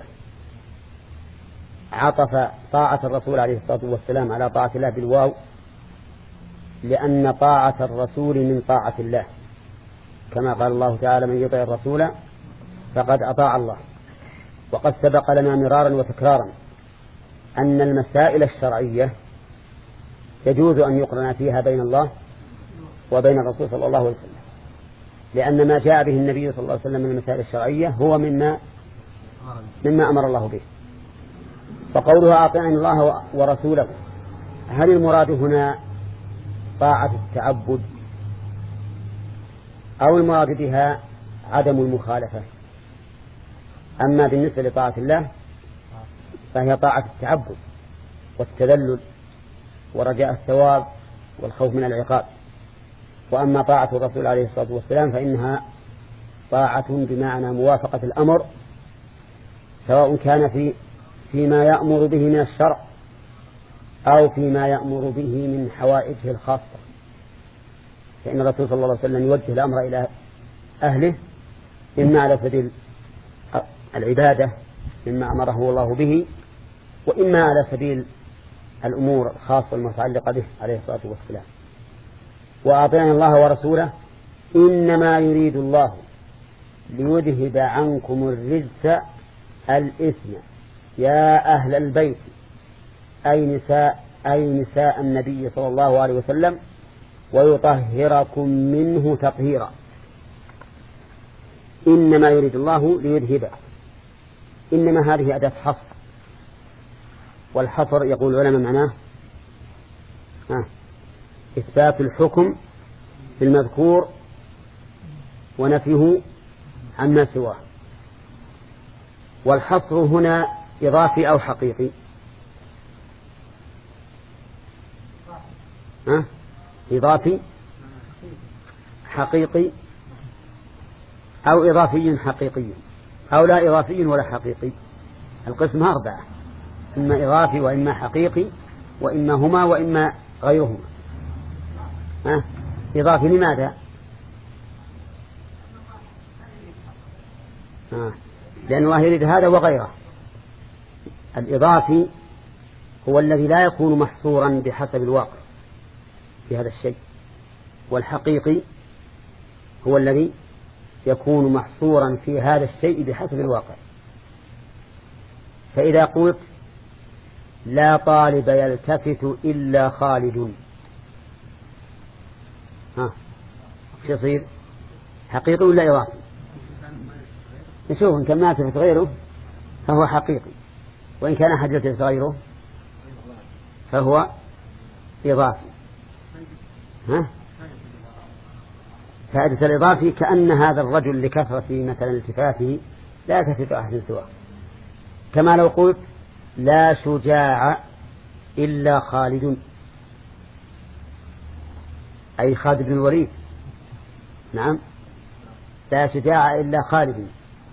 عطف طاعة الرسول عليه الصلاة والسلام على طاعة الله بالواو، لأن طاعة الرسول من طاعة الله، كما قال الله تعالى من يطع الرسول فقد أطاع الله. وقد سبق لنا مرارا وتكرارا أن المسائل الشرعية يجوز أن يقرن فيها بين الله وبين الرسول صلى الله عليه وسلم، لأن ما جاء به النبي صلى الله عليه وسلم من المسائل الشرعية هو مما مما أمر الله به. فقولها أطيعنا الله ورسوله، هل المراد هنا طاعة التعبد أو المراد بها عدم المخالفة؟ أما بالنسبة لطاعة الله فهي طاعة التعبد والتذلل ورجاء الثواب والخوف من العقاب. وأما طاعة الرسول عليه الصلاة والسلام فإنها طاعة بمعنى موافقة الأمر، سواء كان في فيما يأمر به من الشرع أو فيما يأمر به من حوائجه الخاصة. فإن الرسول صلى الله عليه وسلم يوجه الأمر إلى أهله إما على سبيل العبادة مما أمره الله به، وإما على سبيل الأمور الخاصة المتعلقة به عليه الصلاة والسلام. وأطيعنا الله ورسوله إنما يريد الله ليذهب عنكم الرجس الإثم يا أهل البيت، أي نساء أي نساء النبي صلى الله عليه وسلم، ويطهركم منه تطهيرا. إنما يريد الله ليذهب، إنما هذه أداة حصر، والحصر يقول العلماء معناه آه. إثبات الحكم في المذكور ونفيه عما سواه. والحصر هنا إضافي أو حقيقي؟ ها؟ إضافي حقيقي أو إضافي حقيقي أو لا إضافي ولا حقيقي. القسم أربعة: إما إضافي وإما حقيقي وإما هما وإما غيرهما. ها؟ إضافي لماذا؟ ها. لأن الله يريد هذا وغيره. الإضافي هو الذي لا يكون محصورا بحسب الواقع في هذا الشيء، والحقيقي هو الذي يكون محصورا في هذا الشيء بحسب الواقع. فإذا قلت لا طالب يلتفت إلا خالد، ها شو يصير؟ حقيقي ولا إضافي؟ نشوف إن كان ما يلتفت غيره فهو حقيقي، وإن كان أحد يلتفت غيره فهو إضافي. ها؟ فائدة الإضافي كأن هذا الرجل لكثرة مثلا التفاته لا يلتفت أحد سواه، كما لو قلت لا شجاع إلا خالد، أي خالد بن الوليد. نعم، لا شجاع إلا خالد.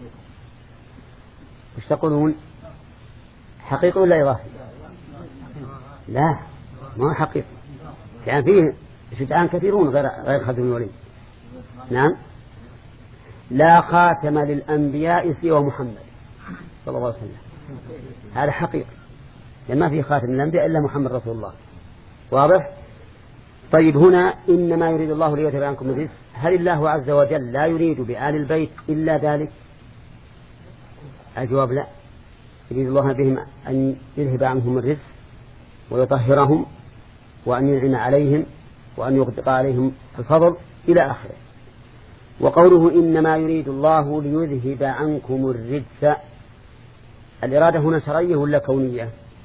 وش تقولون؟ حقيقي ولا إضافي؟ لا، ما هو حقيقي، يعني فيه شجعان كثيرون غير غير خالد بن الوليد. نعم. لا خاتم للأنبياء سوى محمد صلى الله عليه وسلم، هذا حقيقي، لأن ما في خاتم للأنبياء إلا محمد رسول الله. واضح؟ طيب، هنا إنما يريد الله ليذهب عنكم الرجس، هل الله عز وجل لا يريد بآل البيت إلا ذلك؟ الجواب لا، يريد الله بهم أن يذهب عنهم الرجس ويطهرهم وأن ينعم عليهم وأن يغدق عليهم الفضل إلى آخره. وقوله إنما يريد الله ليذهب عنكم الرجس، الإرادة هنا شرعية ولا كونية؟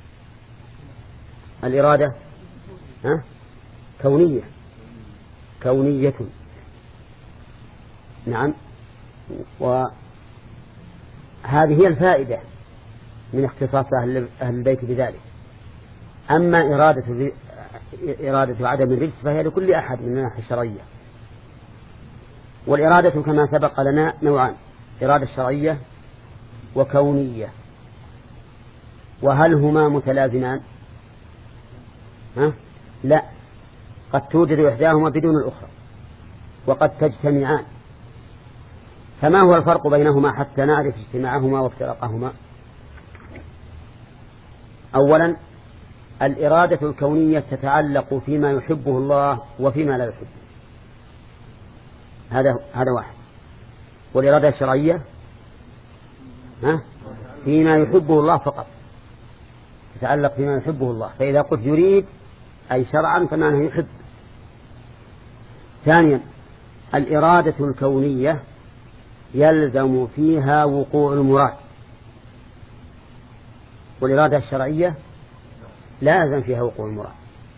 الإرادة ها؟ كونية، كونية. نعم. وهذه هي الفائدة من اختصاص أهل البيت بذلك. أما إرادة إرادة عدم الرجس فهي لكل أحد من الناحية الشرعية. والإرادة كما سبق لنا نوعان، إرادة شرعية وكونية. وهل هما متلازمان؟ ها؟ لا، قد توجد إحداهما بدون الأخرى وقد تجتمعان. فما هو الفرق بينهما حتى نعرف اجتماعهما وافتراقهما؟ أولا، الإرادة الكونية تتعلق فيما يحبه الله وفيما لا يحبه، هذا هذا واحد. والإرادة الشرعية ها؟ فيما يحبه الله فقط، تتعلق فيما يحبه الله. فإذا قلت يريد أي شرعا فمعنى يحب. ثانيا، الإرادة الكونية يلزم فيها وقوع المراد، والإرادة الشرعية لا يلزم فيها وقوع المراد.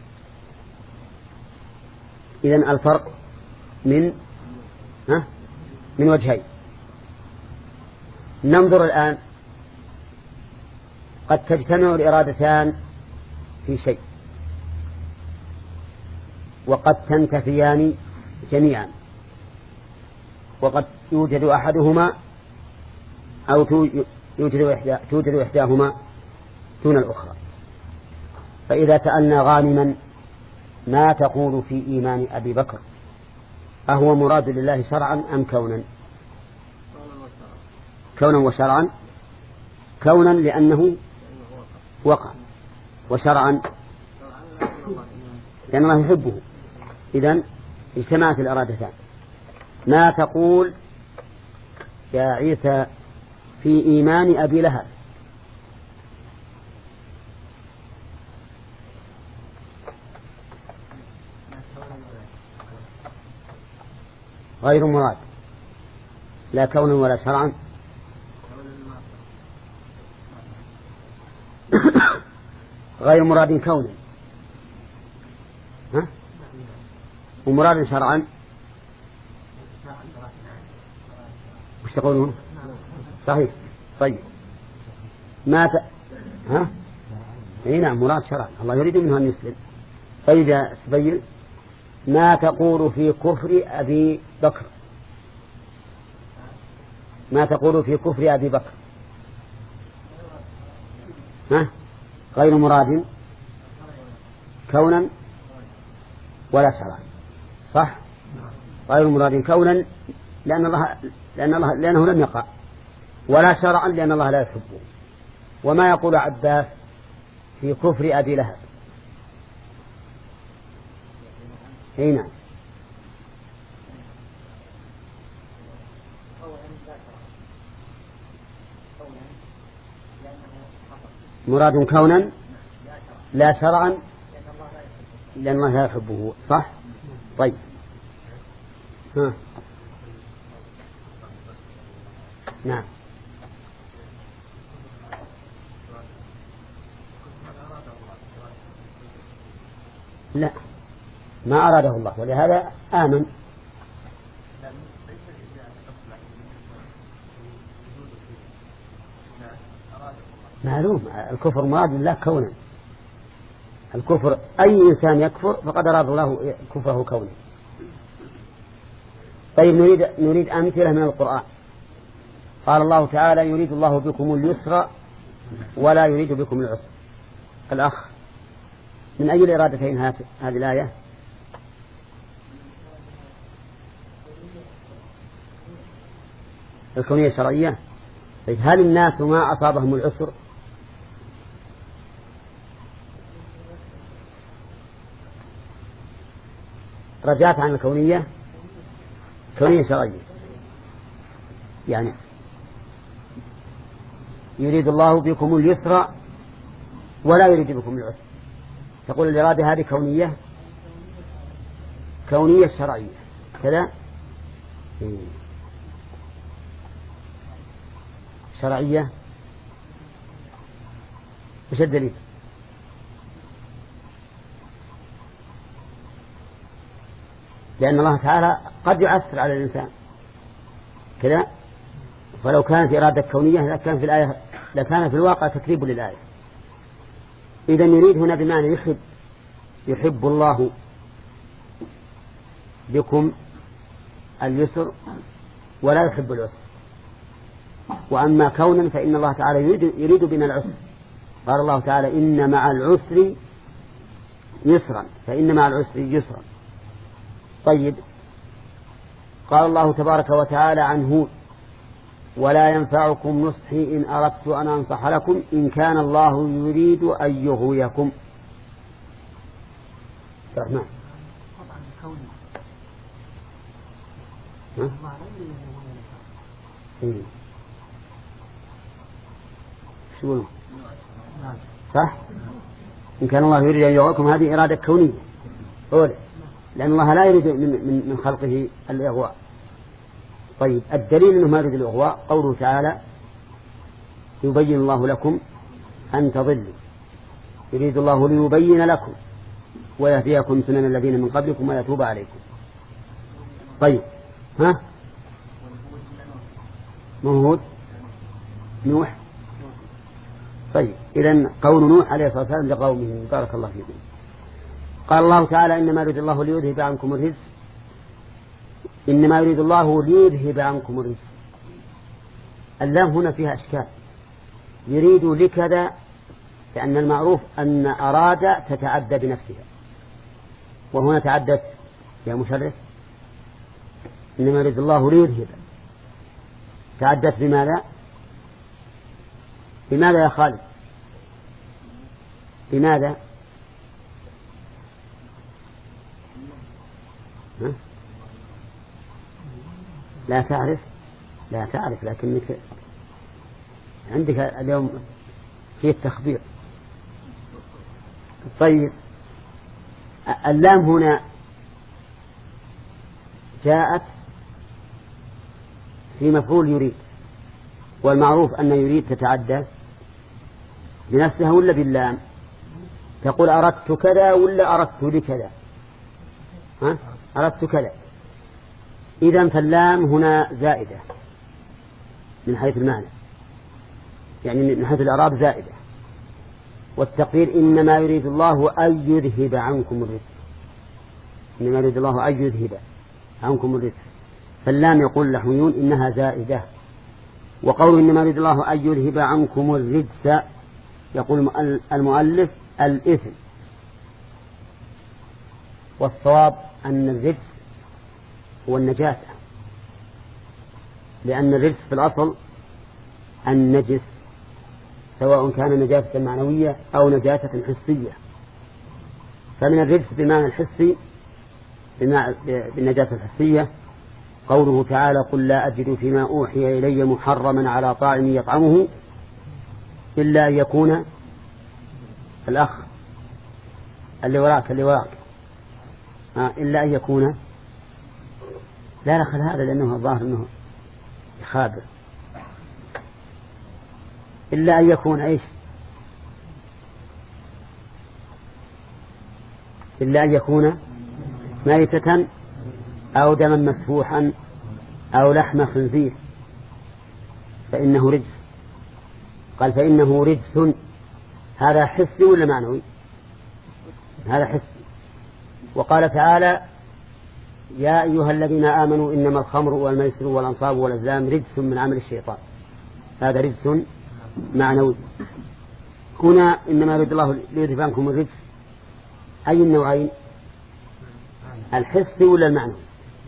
إذن الفرق من ها؟ من وجهين. ننظر الآن، قد تجتمع الإرادتان في شيء وقد تنتفيان جميعا، وقد يوجد أحدهما أو توجد إحدى توجد إحداهما دون الأخرى. فإذا سألنا غانما ما تقول في إيمان أبي بكر، أهو مراد لله شرعا أم كونا؟ كونا وشرعا. كونا لأنه وقع، وشرعا لأن الله يحبه. إذن اجتمعت الإرادتان. ما تقول يا عيسى في إيمان أبي لهب؟ غير مراد لا كونا ولا شرعا. غير مراد كونا ها؟ ومراد شرعا. وش تقولون؟ صحيح. طيب، ما ت... ها؟ اي نعم، مراد شرعا، الله يريد منه أن يسلم. فإذا سبيل ما تقول في كفر أبي بكر؟ ما تقول في كفر أبي بكر؟ ها؟ غير مراد كونا ولا شرعا، صح؟ غير مراد كونا لأن الله لأن الله لأنه لم يقع، ولا شرعا لأن الله لا يحبه. وما يقول عباس في كفر أبي لهب؟ هنا مراد كونا لا شرعا لأن الله لا يحبه، صح؟ طيب ها. نعم لا ما أراده الله، ولهذا آمن. معلوم الكفر مراد الله كونا، الكفر أي إنسان يكفر فقد أراد الله كفره كونا. طيب نريد نريد أمثلة من القرآن. قال الله تعالى يريد الله بكم اليسر ولا يريد بكم العسر. الأخ من أي الإرادتين هذه الآية؟ الكونية الشرعية. طيب هل الناس ما أصابهم العسر؟ رجعت عن الكونية كونية شرعية، يعني يريد الله بكم اليسر ولا يريد بكم العسر. تقول الإرادة هذه كونية كونية شرعية كذا شرعية. وش الدليل؟ لأن الله تعالى قد يعسر على الإنسان كذا، فلو كانت إرادة كونية لكان في الآية لكان في الواقع تكذيب للآية. إذا يريد هنا بمعنى يحب يحب الله بكم اليسر ولا يحب العسر. وأما كونا فإن الله تعالى يريد, يريد بنا العسر. قال الله تعالى إن مع العسر يسرا فإن مع العسر يسرا. طيب قال الله تبارك وتعالى عن هود ولا ينفعكم نصحي إن أردت أن أنصح لكم إن كان الله يريد أن يغويكم. نعم شو صح؟ إن كان الله يريد أن يغويكم هذه إرادة كونية أولا، لأن الله لا يريد من, من, من خلقه الإغواء. طيب الدليل أنه ما يريد الإغواء قوله تعالى يبين الله لكم أن تضلوا يريد الله ليبين لكم ويهديكم سنن الذين من قبلكم ويتوب عليكم. طيب ها مهود نوح. طيب إذن قول نوح عليه الصلاة والسلام لقومه بارك الله فيكم. قال الله تعالى إنما يريد الله ليذهب عنكم الرجس إنما يريد الله ليذهب عنكم الرجس. اللام هنا فيها أشكال. يريد لكذا لأن المعروف أن أراد تتعدى بنفسها، وهنا تعدت يا مشرف. إنما يريد الله ليذهب تعدت بماذا؟ بماذا يا خالد؟ بماذا؟ ها؟ لا تعرف لا تعرف لكنك عندك اليوم في التخبير. طيب اللام هنا جاءت في مفعول يريد، والمعروف أن يريد تتعدى بنفسها ولا باللام؟ تقول أردت كذا ولا أردت لكذا؟ ها؟ أردت كذا. إذن فاللام هنا زائدة من حيث المعنى، يعني من حيث الإعراب زائدة. والتقدير إنما يريد الله أن يذهب عنكم الرجس إنما يريد الله أن يذهب عنكم الرجس. فاللام يقول النحويون إنها زائدة. وقول إنما يريد الله أن يذهب عنكم الرجس يقول المؤلف الإثم، والصواب أن الرجس هو النجاسة، لأن الرجس في الأصل النجس، سواء كان نجاسة معنوية أو نجاسة حسية. فمن الرجس بمعنى الحسي بالنجاسة الحسية قوله تعالى قل لا أجد فيما أوحي إلي محرما على طاعم يطعمه إلا أن يكون الأخ اللي وراك اللي وراك آه إلا أن يكون لا نخل هذا لأنه الظاهر أنه يخابر إلا أن يكون إيش إلا أن يكون ميتة أو دما مسفوحا أو لحم خنزير فإنه رجس. قال فإنه رجس، هذا حسي ولا معنوي؟ هذا حسي. وقال تعالى يا أيها الذين آمنوا إنما الخمر والميسر والأنصاب والأزلام رجس من عمل الشيطان، هذا رجس معنوي. هنا إنما يريد الله ليذهب عنكم الرجس، أي النوعين؟ الحسي ولا المعنوي؟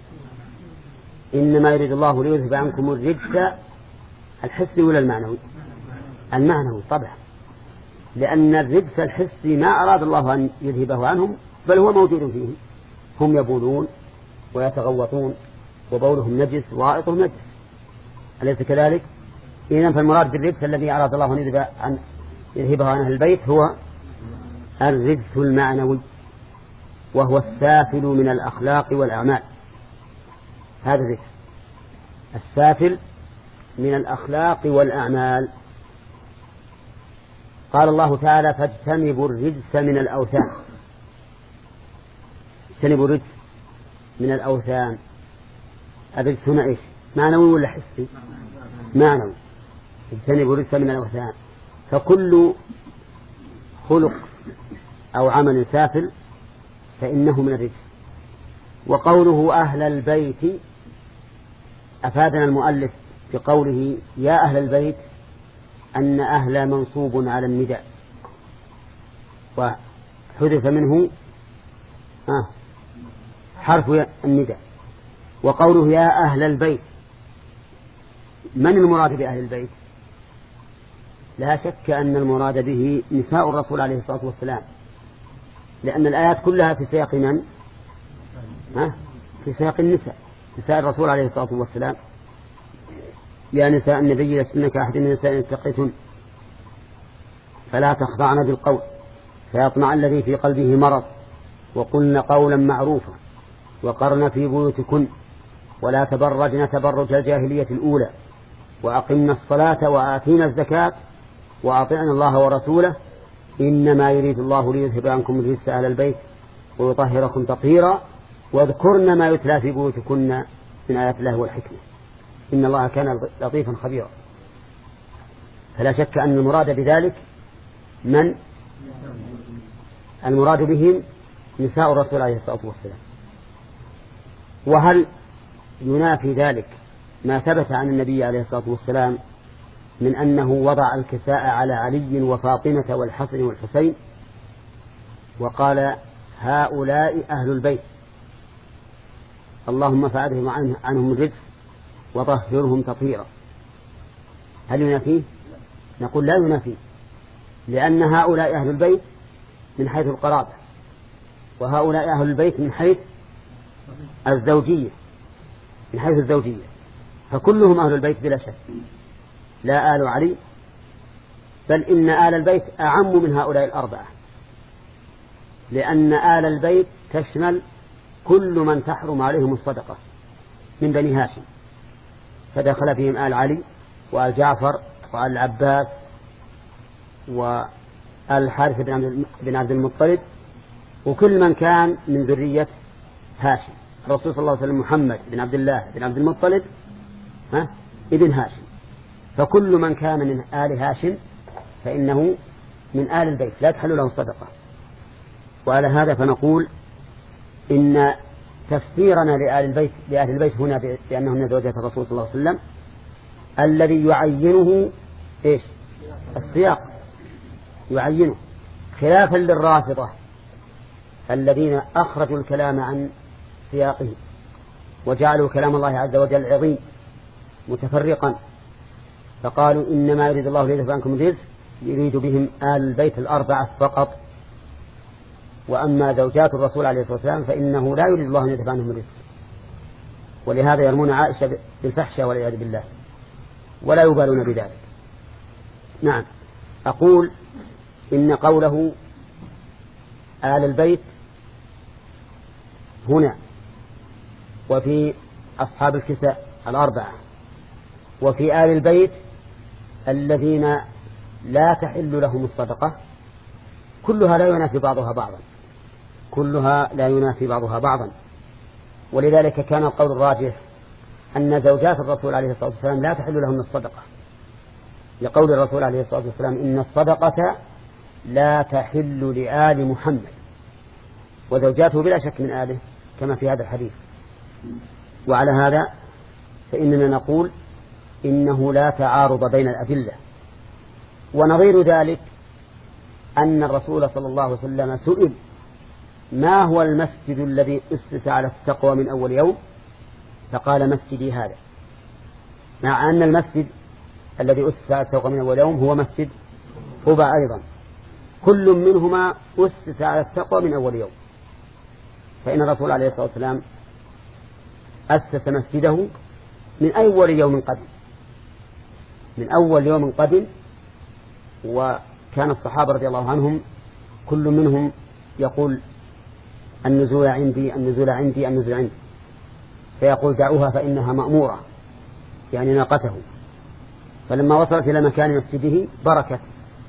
إنما يريد الله ليذهب عنكم الرجس الحسي ولا المعنوي؟ المعنوي طبعا، لأن الرجس الحسي ما أراد الله أن يذهبه عنهم، بل هو موجود فيهم، هم يبولون ويتغوطون وبولهم نجس وغائطهم نجس، أليس كذلك؟ إذن فالمراد بالرجس الذي أراد الله أن يذهبه عن أهل البيت هو الرجس المعنوي، وهو السافل من الأخلاق والأعمال. هذا الرجس السافل من الأخلاق والأعمال. قال الله تعالى فاجتنبوا الرجس من الأوثان، اجتنبوا الرجس من الأوثان. الرجس هنا إيش؟ معنوي ولا حسي؟ معنوي. اجتنبوا الرجس من الأوثان، فكل خلق أو عمل سافل فإنه من الرجس. وقوله أهل البيت أفادنا المؤلف بقوله يا أهل البيت أن أهل منصوب على النداء وحذف منه آه حرف النداء. وقوله يا أهل البيت، من المراد بأهل البيت؟ لا شك أن المراد به نساء الرسول عليه الصلاة والسلام، لأن الآيات كلها في سياق من؟ ها؟ في سياق النساء، نساء الرسول عليه الصلاة والسلام. يا نساء النبي لستن كأحد من النساء إن اتقيتن فلا تخضعن بالقول فيطمع الذي في قلبه مرض وقلن قولا معروفا وقرن في بيوتكن ولا تبرجن تبرج الجاهلية الأولى وأقمنا الصلاة وآتينا الزكاة وأطعنا الله ورسوله إنما يريد الله ليذهب عنكم الرجس أهل البيت ويطهركم تطهيرا واذكرن ما يتلى في بيوتكن من آيات الله والحكمة إن الله كان لطيفا خبيرا. فلا شك أن المراد بذلك من؟ المراد بهم نساء الرسول عليه الصلاة والسلام. وهل ينافي ذلك ما ثبت عن النبي عليه الصلاة والسلام من أنه وضع الكساء على علي وفاطمة والحسن والحسين وقال هؤلاء أهل البيت اللهم فأذهب عنهم الرجس وطهرهم تطهيرا؟ هل ينافيه؟ نقول لا ينافيه، لأن هؤلاء أهل البيت من حيث القرابة وهؤلاء أهل البيت من حيث الزوجية، من حيث الزوجية فكلهم أهل البيت بلا شك، لا آل علي بل إن آل البيت أعم من هؤلاء الأربعة، لأن آل البيت تشمل كل من تحرم عليهم الصدقة من بني هاشم، فدخل فيهم آل علي وآل جعفر وآل العباس وآل حارث بن عبد المطلب وكل من كان من ذرية هاشم. الرسول صلى الله عليه وسلم محمد بن عبد الله بن عبد المطلب ها ابن هاشم، فكل من كان من آل هاشم فإنه من آل البيت لا تحل له الصدقة. وعلى هذا فنقول إن تفسيرنا لآل البيت لآل البيت هنا بأنهم من زوجة الرسول صلى الله عليه وسلم الذي يعينه إيش؟ السياق، يعينه، خلافا للرافضة الذين أخرجوا الكلام عن سياقه وجعلوا كلام الله عز وجل عظيم متفرقا، فقالوا إنما يريد الله ليذهب عنكم الرجس يريد بهم آل البيت الأربعة فقط، وأما زوجات الرسول عليه الصلاة والسلام فإنه لا يريد الله أن يذهب عنهم الرجس، ولهذا يرمون عائشة بالفحشة والعياذ بالله ولا يبالون بذلك. نعم، أقول إن قوله آل البيت هنا وفي أصحاب الكساء الأربعة وفي آل البيت الذين لا تحل لهم الصدقة كلها لا ينافي بعضها بعضا، كلها لا ينافي بعضها بعضا. ولذلك كان القول الراجح أن زوجات الرسول عليه الصلاة والسلام لا تحل لهم الصدقة، لقول الرسول عليه الصلاة والسلام إن الصدقة لا تحل لآل محمد، وزوجاته بلا شك من آله كما في هذا الحديث. وعلى هذا فإننا نقول إنه لا تعارض بين الأدلة. ونظير ذلك أن الرسول صلى الله عليه وسلم سئل ما هو المسجد الذي أسس على التقوى من أول يوم، فقال مسجدي هذا، مع أن المسجد الذي أسس على التقوى من أول يوم هو مسجد قباء أيضا، كل منهما أسس على التقوى من أول يوم. فإن الرسول عليه الصلاة والسلام أسس مسجده من أول يوم قدم، من أول يوم قدم. وكان الصحابة رضي الله عنهم كل منهم يقول النزول عندي النزول عندي النزول عندي، فيقول دعوها فإنها مأمورة، يعني ناقته. فلما وصلت إلى مكان مسجده بركت،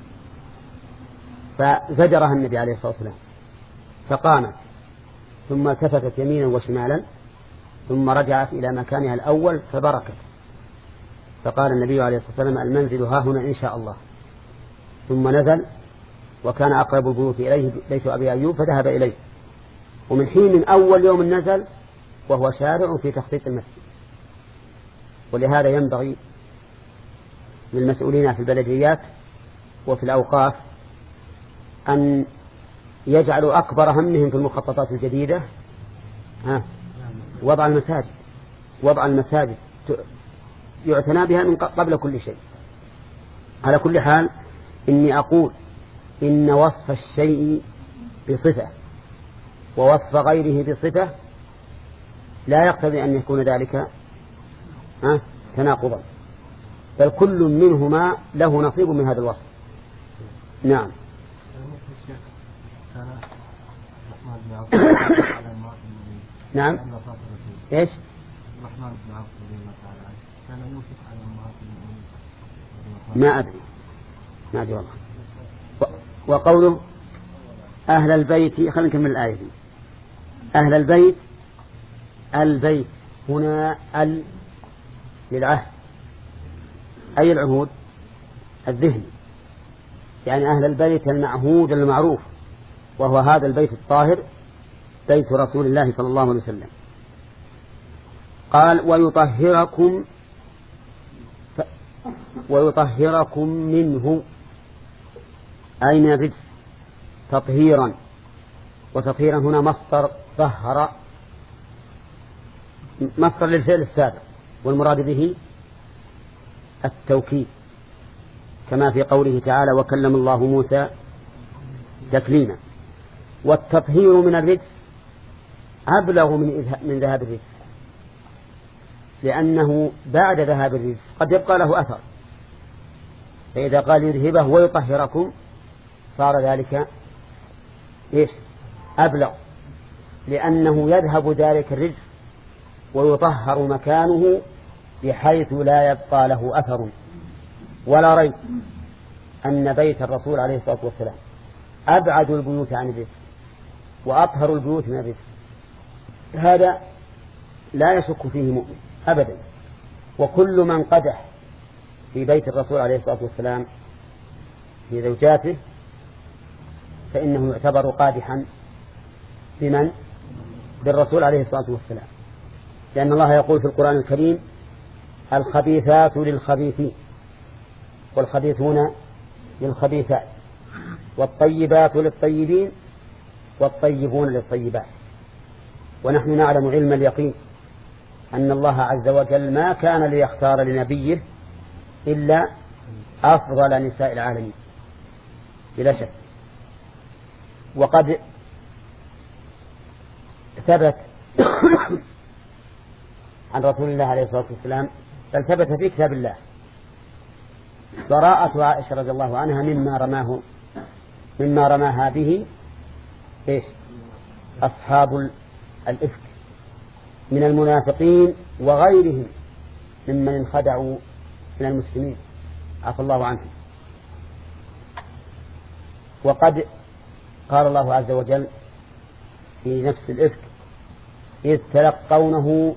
فزجرها النبي عليه الصلاة والسلام فقامت، ثم التفتت يمينا وشمالا، ثم رجعت إلى مكانها الأول فبركت. فقال النبي عليه الصلاة والسلام المنزل ها هنا إن شاء الله، ثم نزل، وكان أقرب البيوت إليه بيت أبي أيوب فذهب إليه. ومن حين من أول يوم نزل وهو شارع في تخطيط المسجد. ولهذا ينبغي للمسؤولين في البلديات وفي الأوقاف أن يجعلوا أكبر همهم في المخططات الجديدة ها وضع المساجد، وضع المساجد يعتنى بها من قبل كل شيء. على كل حال إني أقول إن وصف الشيء بصفة ووصف غيره بصفة لا يقتضي أن يكون ذلك ها تناقضا، بل كل منهما له نصيب من هذا الوصف. نعم. نعم. ايش؟ الرحمن بن عوف رضي الله تعالى عنه كان يوسف على امهات المؤمنين. ما ادري ما ادري والله. وقوله اهل البيت، خلينا نكمل الايه دي. اهل البيت، البيت هنا ال للعهد، اي العهود؟ الذهن، يعني اهل البيت المعهود المعروف، وهو هذا البيت الطاهر بيت رسول الله صلى الله عليه وسلم. قال ويطهركم ف... ويطهركم منه، أي من الرجس تطهيرا. وتطهيرا هنا مصدر طهر، مصدر للفعل السابق، والمراد به التوكيد، كما في قوله تعالى وكلم الله موسى تكليما. والتطهير من الرجس أبلغ من من ذهاب الرجس، لأنه بعد ذهاب الرجس قد يبقى له أثر، فإذا قال يذهبه ويطهركم صار ذلك إيش؟ أبلغ، لأنه يذهب ذلك الرجس ويطهر مكانه بحيث لا يبقى له أثر. ولا ريب أن بيت الرسول عليه الصلاة والسلام أبعد البيوت عن الرجس وأطهر البيوت من الرجس، هذا لا يشك فيه مؤمن أبدا. وكل من قدح في بيت الرسول عليه الصلاة والسلام في زوجاته فإنه يعتبر قادحا بمن؟ بالرسول عليه الصلاة والسلام، لأن الله يقول في القرآن الكريم الخبيثات للخبيثين والخبيثون للخبيثات. والطيبات للطيبين والطيبون للطيبات. ونحن نعلم علم اليقين أن الله عز وجل ما كان ليختار لنبيه إلا أفضل نساء العالمين بلا شك. وقد ثبت عن رسول الله عليه الصلاة والسلام، بل ثبت في كتاب الله براءة عائشة رضي الله عنها مما رماه مما رماها به إيش أصحاب الإفك من المنافقين وغيرهم ممن انخدعوا من المسلمين عفى الله عنهم. وقد قال الله عز وجل في نفس الإفك إذ تلقونه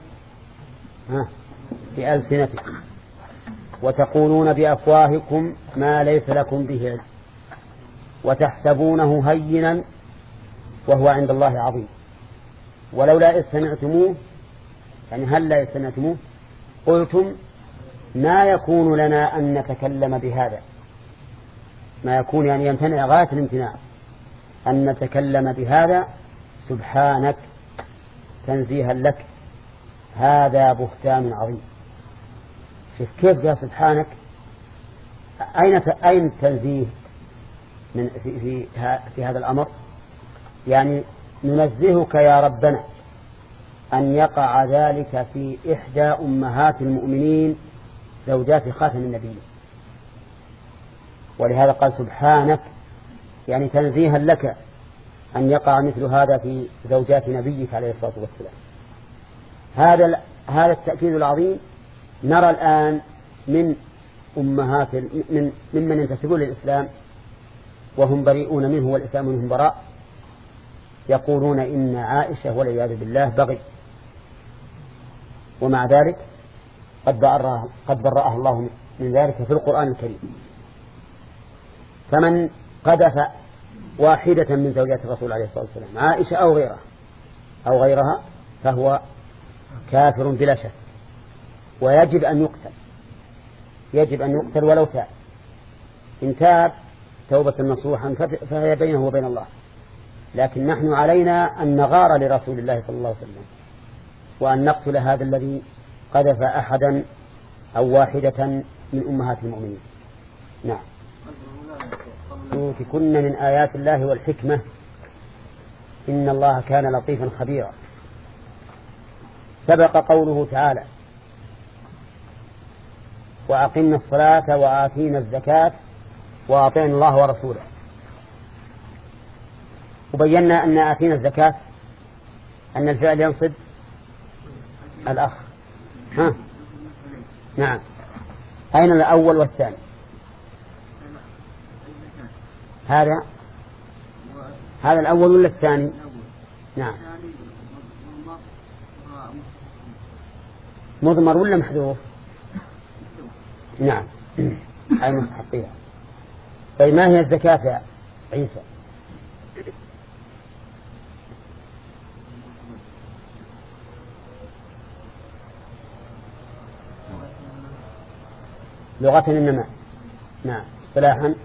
بألسنتكم وتقولون بأفواهكم ما ليس لكم به علم وتحسبونه هينا وهو عند الله عظيم ولولا إذ سمعتموه، يعني هل لا إذ سمعتموه قلتم ما يكون لنا أن نتكلم بهذا، ما يكون يعني يمتنع غاية الامتناع أن نتكلم بهذا، سبحانك تنزيها لك هذا بهتان عظيم. شوف كيف يا سبحانك، أين أين التنزيه من في في, في هذا الأمر؟ يعني ننزهك يا ربنا أن يقع ذلك في إحدى أمهات المؤمنين زوجات خاتم النبي. ولهذا قال سبحانك، يعني تنزيها لك أن يقع مثل هذا في زوجات نبيك عليه الصلاة والسلام. هذا هذا التأكيد العظيم نرى الآن من أمهات من ممن ينتسبون للإسلام وهم بريئون منه والإسلام منهم براء، يقولون إن عائشة والعياذ بالله بغي، ومع ذلك قد برأها قد برأها الله من ذلك في القرآن الكريم. فمن قذف واحدة من زوجات الرسول عليه الصلاة والسلام عائشة أو غيرها أو غيرها فهو كافر بلا شك، ويجب أن يقتل، يجب أن يقتل ولو تاب. إن تاب توبة نصوحا فهي بينه وبين الله، لكن نحن علينا أن نغار لرسول الله صلى الله عليه وسلم وأن نقتل هذا الذي قذف أحدا أو واحدة من أمهات المؤمنين. نعم. يؤتكن من آيات الله والحكمة إن الله كان لطيفا خبيرا. سبق قوله تعالى وأقمنا الصلاة وآتينا الزكاة وأطعنا الله ورسوله، وبينا أن آتينا الزكاة أن الفعل ينصب الأخ. ها؟ نعم. أين الأول والثاني؟ هذا هذا الأول ولا الثاني؟ نعم. مضمر ولا محذوف؟ نعم. أي مستحقية. طيب ما هي الزكاة يا عيسى؟ لغة النماء. نعم. اصطلاحا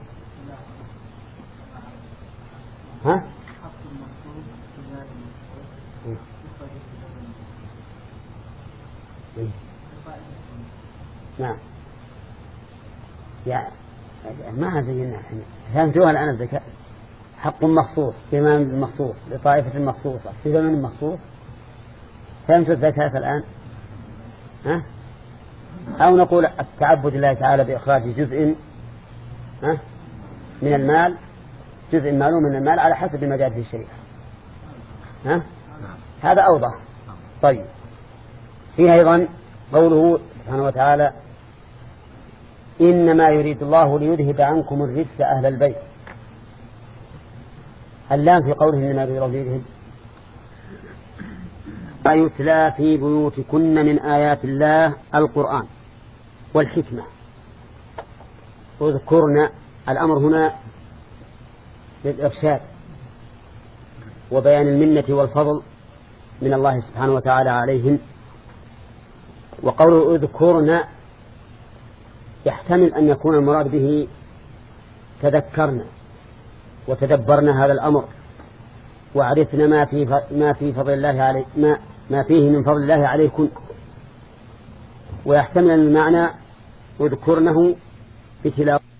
ها؟ نعم. يا ما زينا احنا فهمتوها الآن. الزكاة حق مخصوص في زمان مخصوص لطائفة مخصوصة في زمن مخصوص. فهمتوا الزكاة الآن؟ ها؟ أو نقول التعبد لله تعالى بإخراج جزء ها من المال، جزء معلوم من المال على حسب ما جاء في الشريعة. ها؟ هذا أوضح. طيب فيها أيضا قوله سبحانه وتعالى إنما يريد الله ليذهب عنكم الرجس أهل البيت. اللام في قوله إنما يريد الله ليذهب ما يتلى في بيوتكن من آيات الله القرآن والحكمة. اذكرنا الأمر هنا للإرشاد وبيان المنة والفضل من الله سبحانه وتعالى عليهم. وقوله اذكرنا يحتمل أن يكون المراد به تذكرنا وتدبرنا هذا الأمر وعرفنا ما في ما في فضل الله عليه ما ما فيه من فضل الله عليكم، ويحتمل المعنى اذكرنه بتلاوة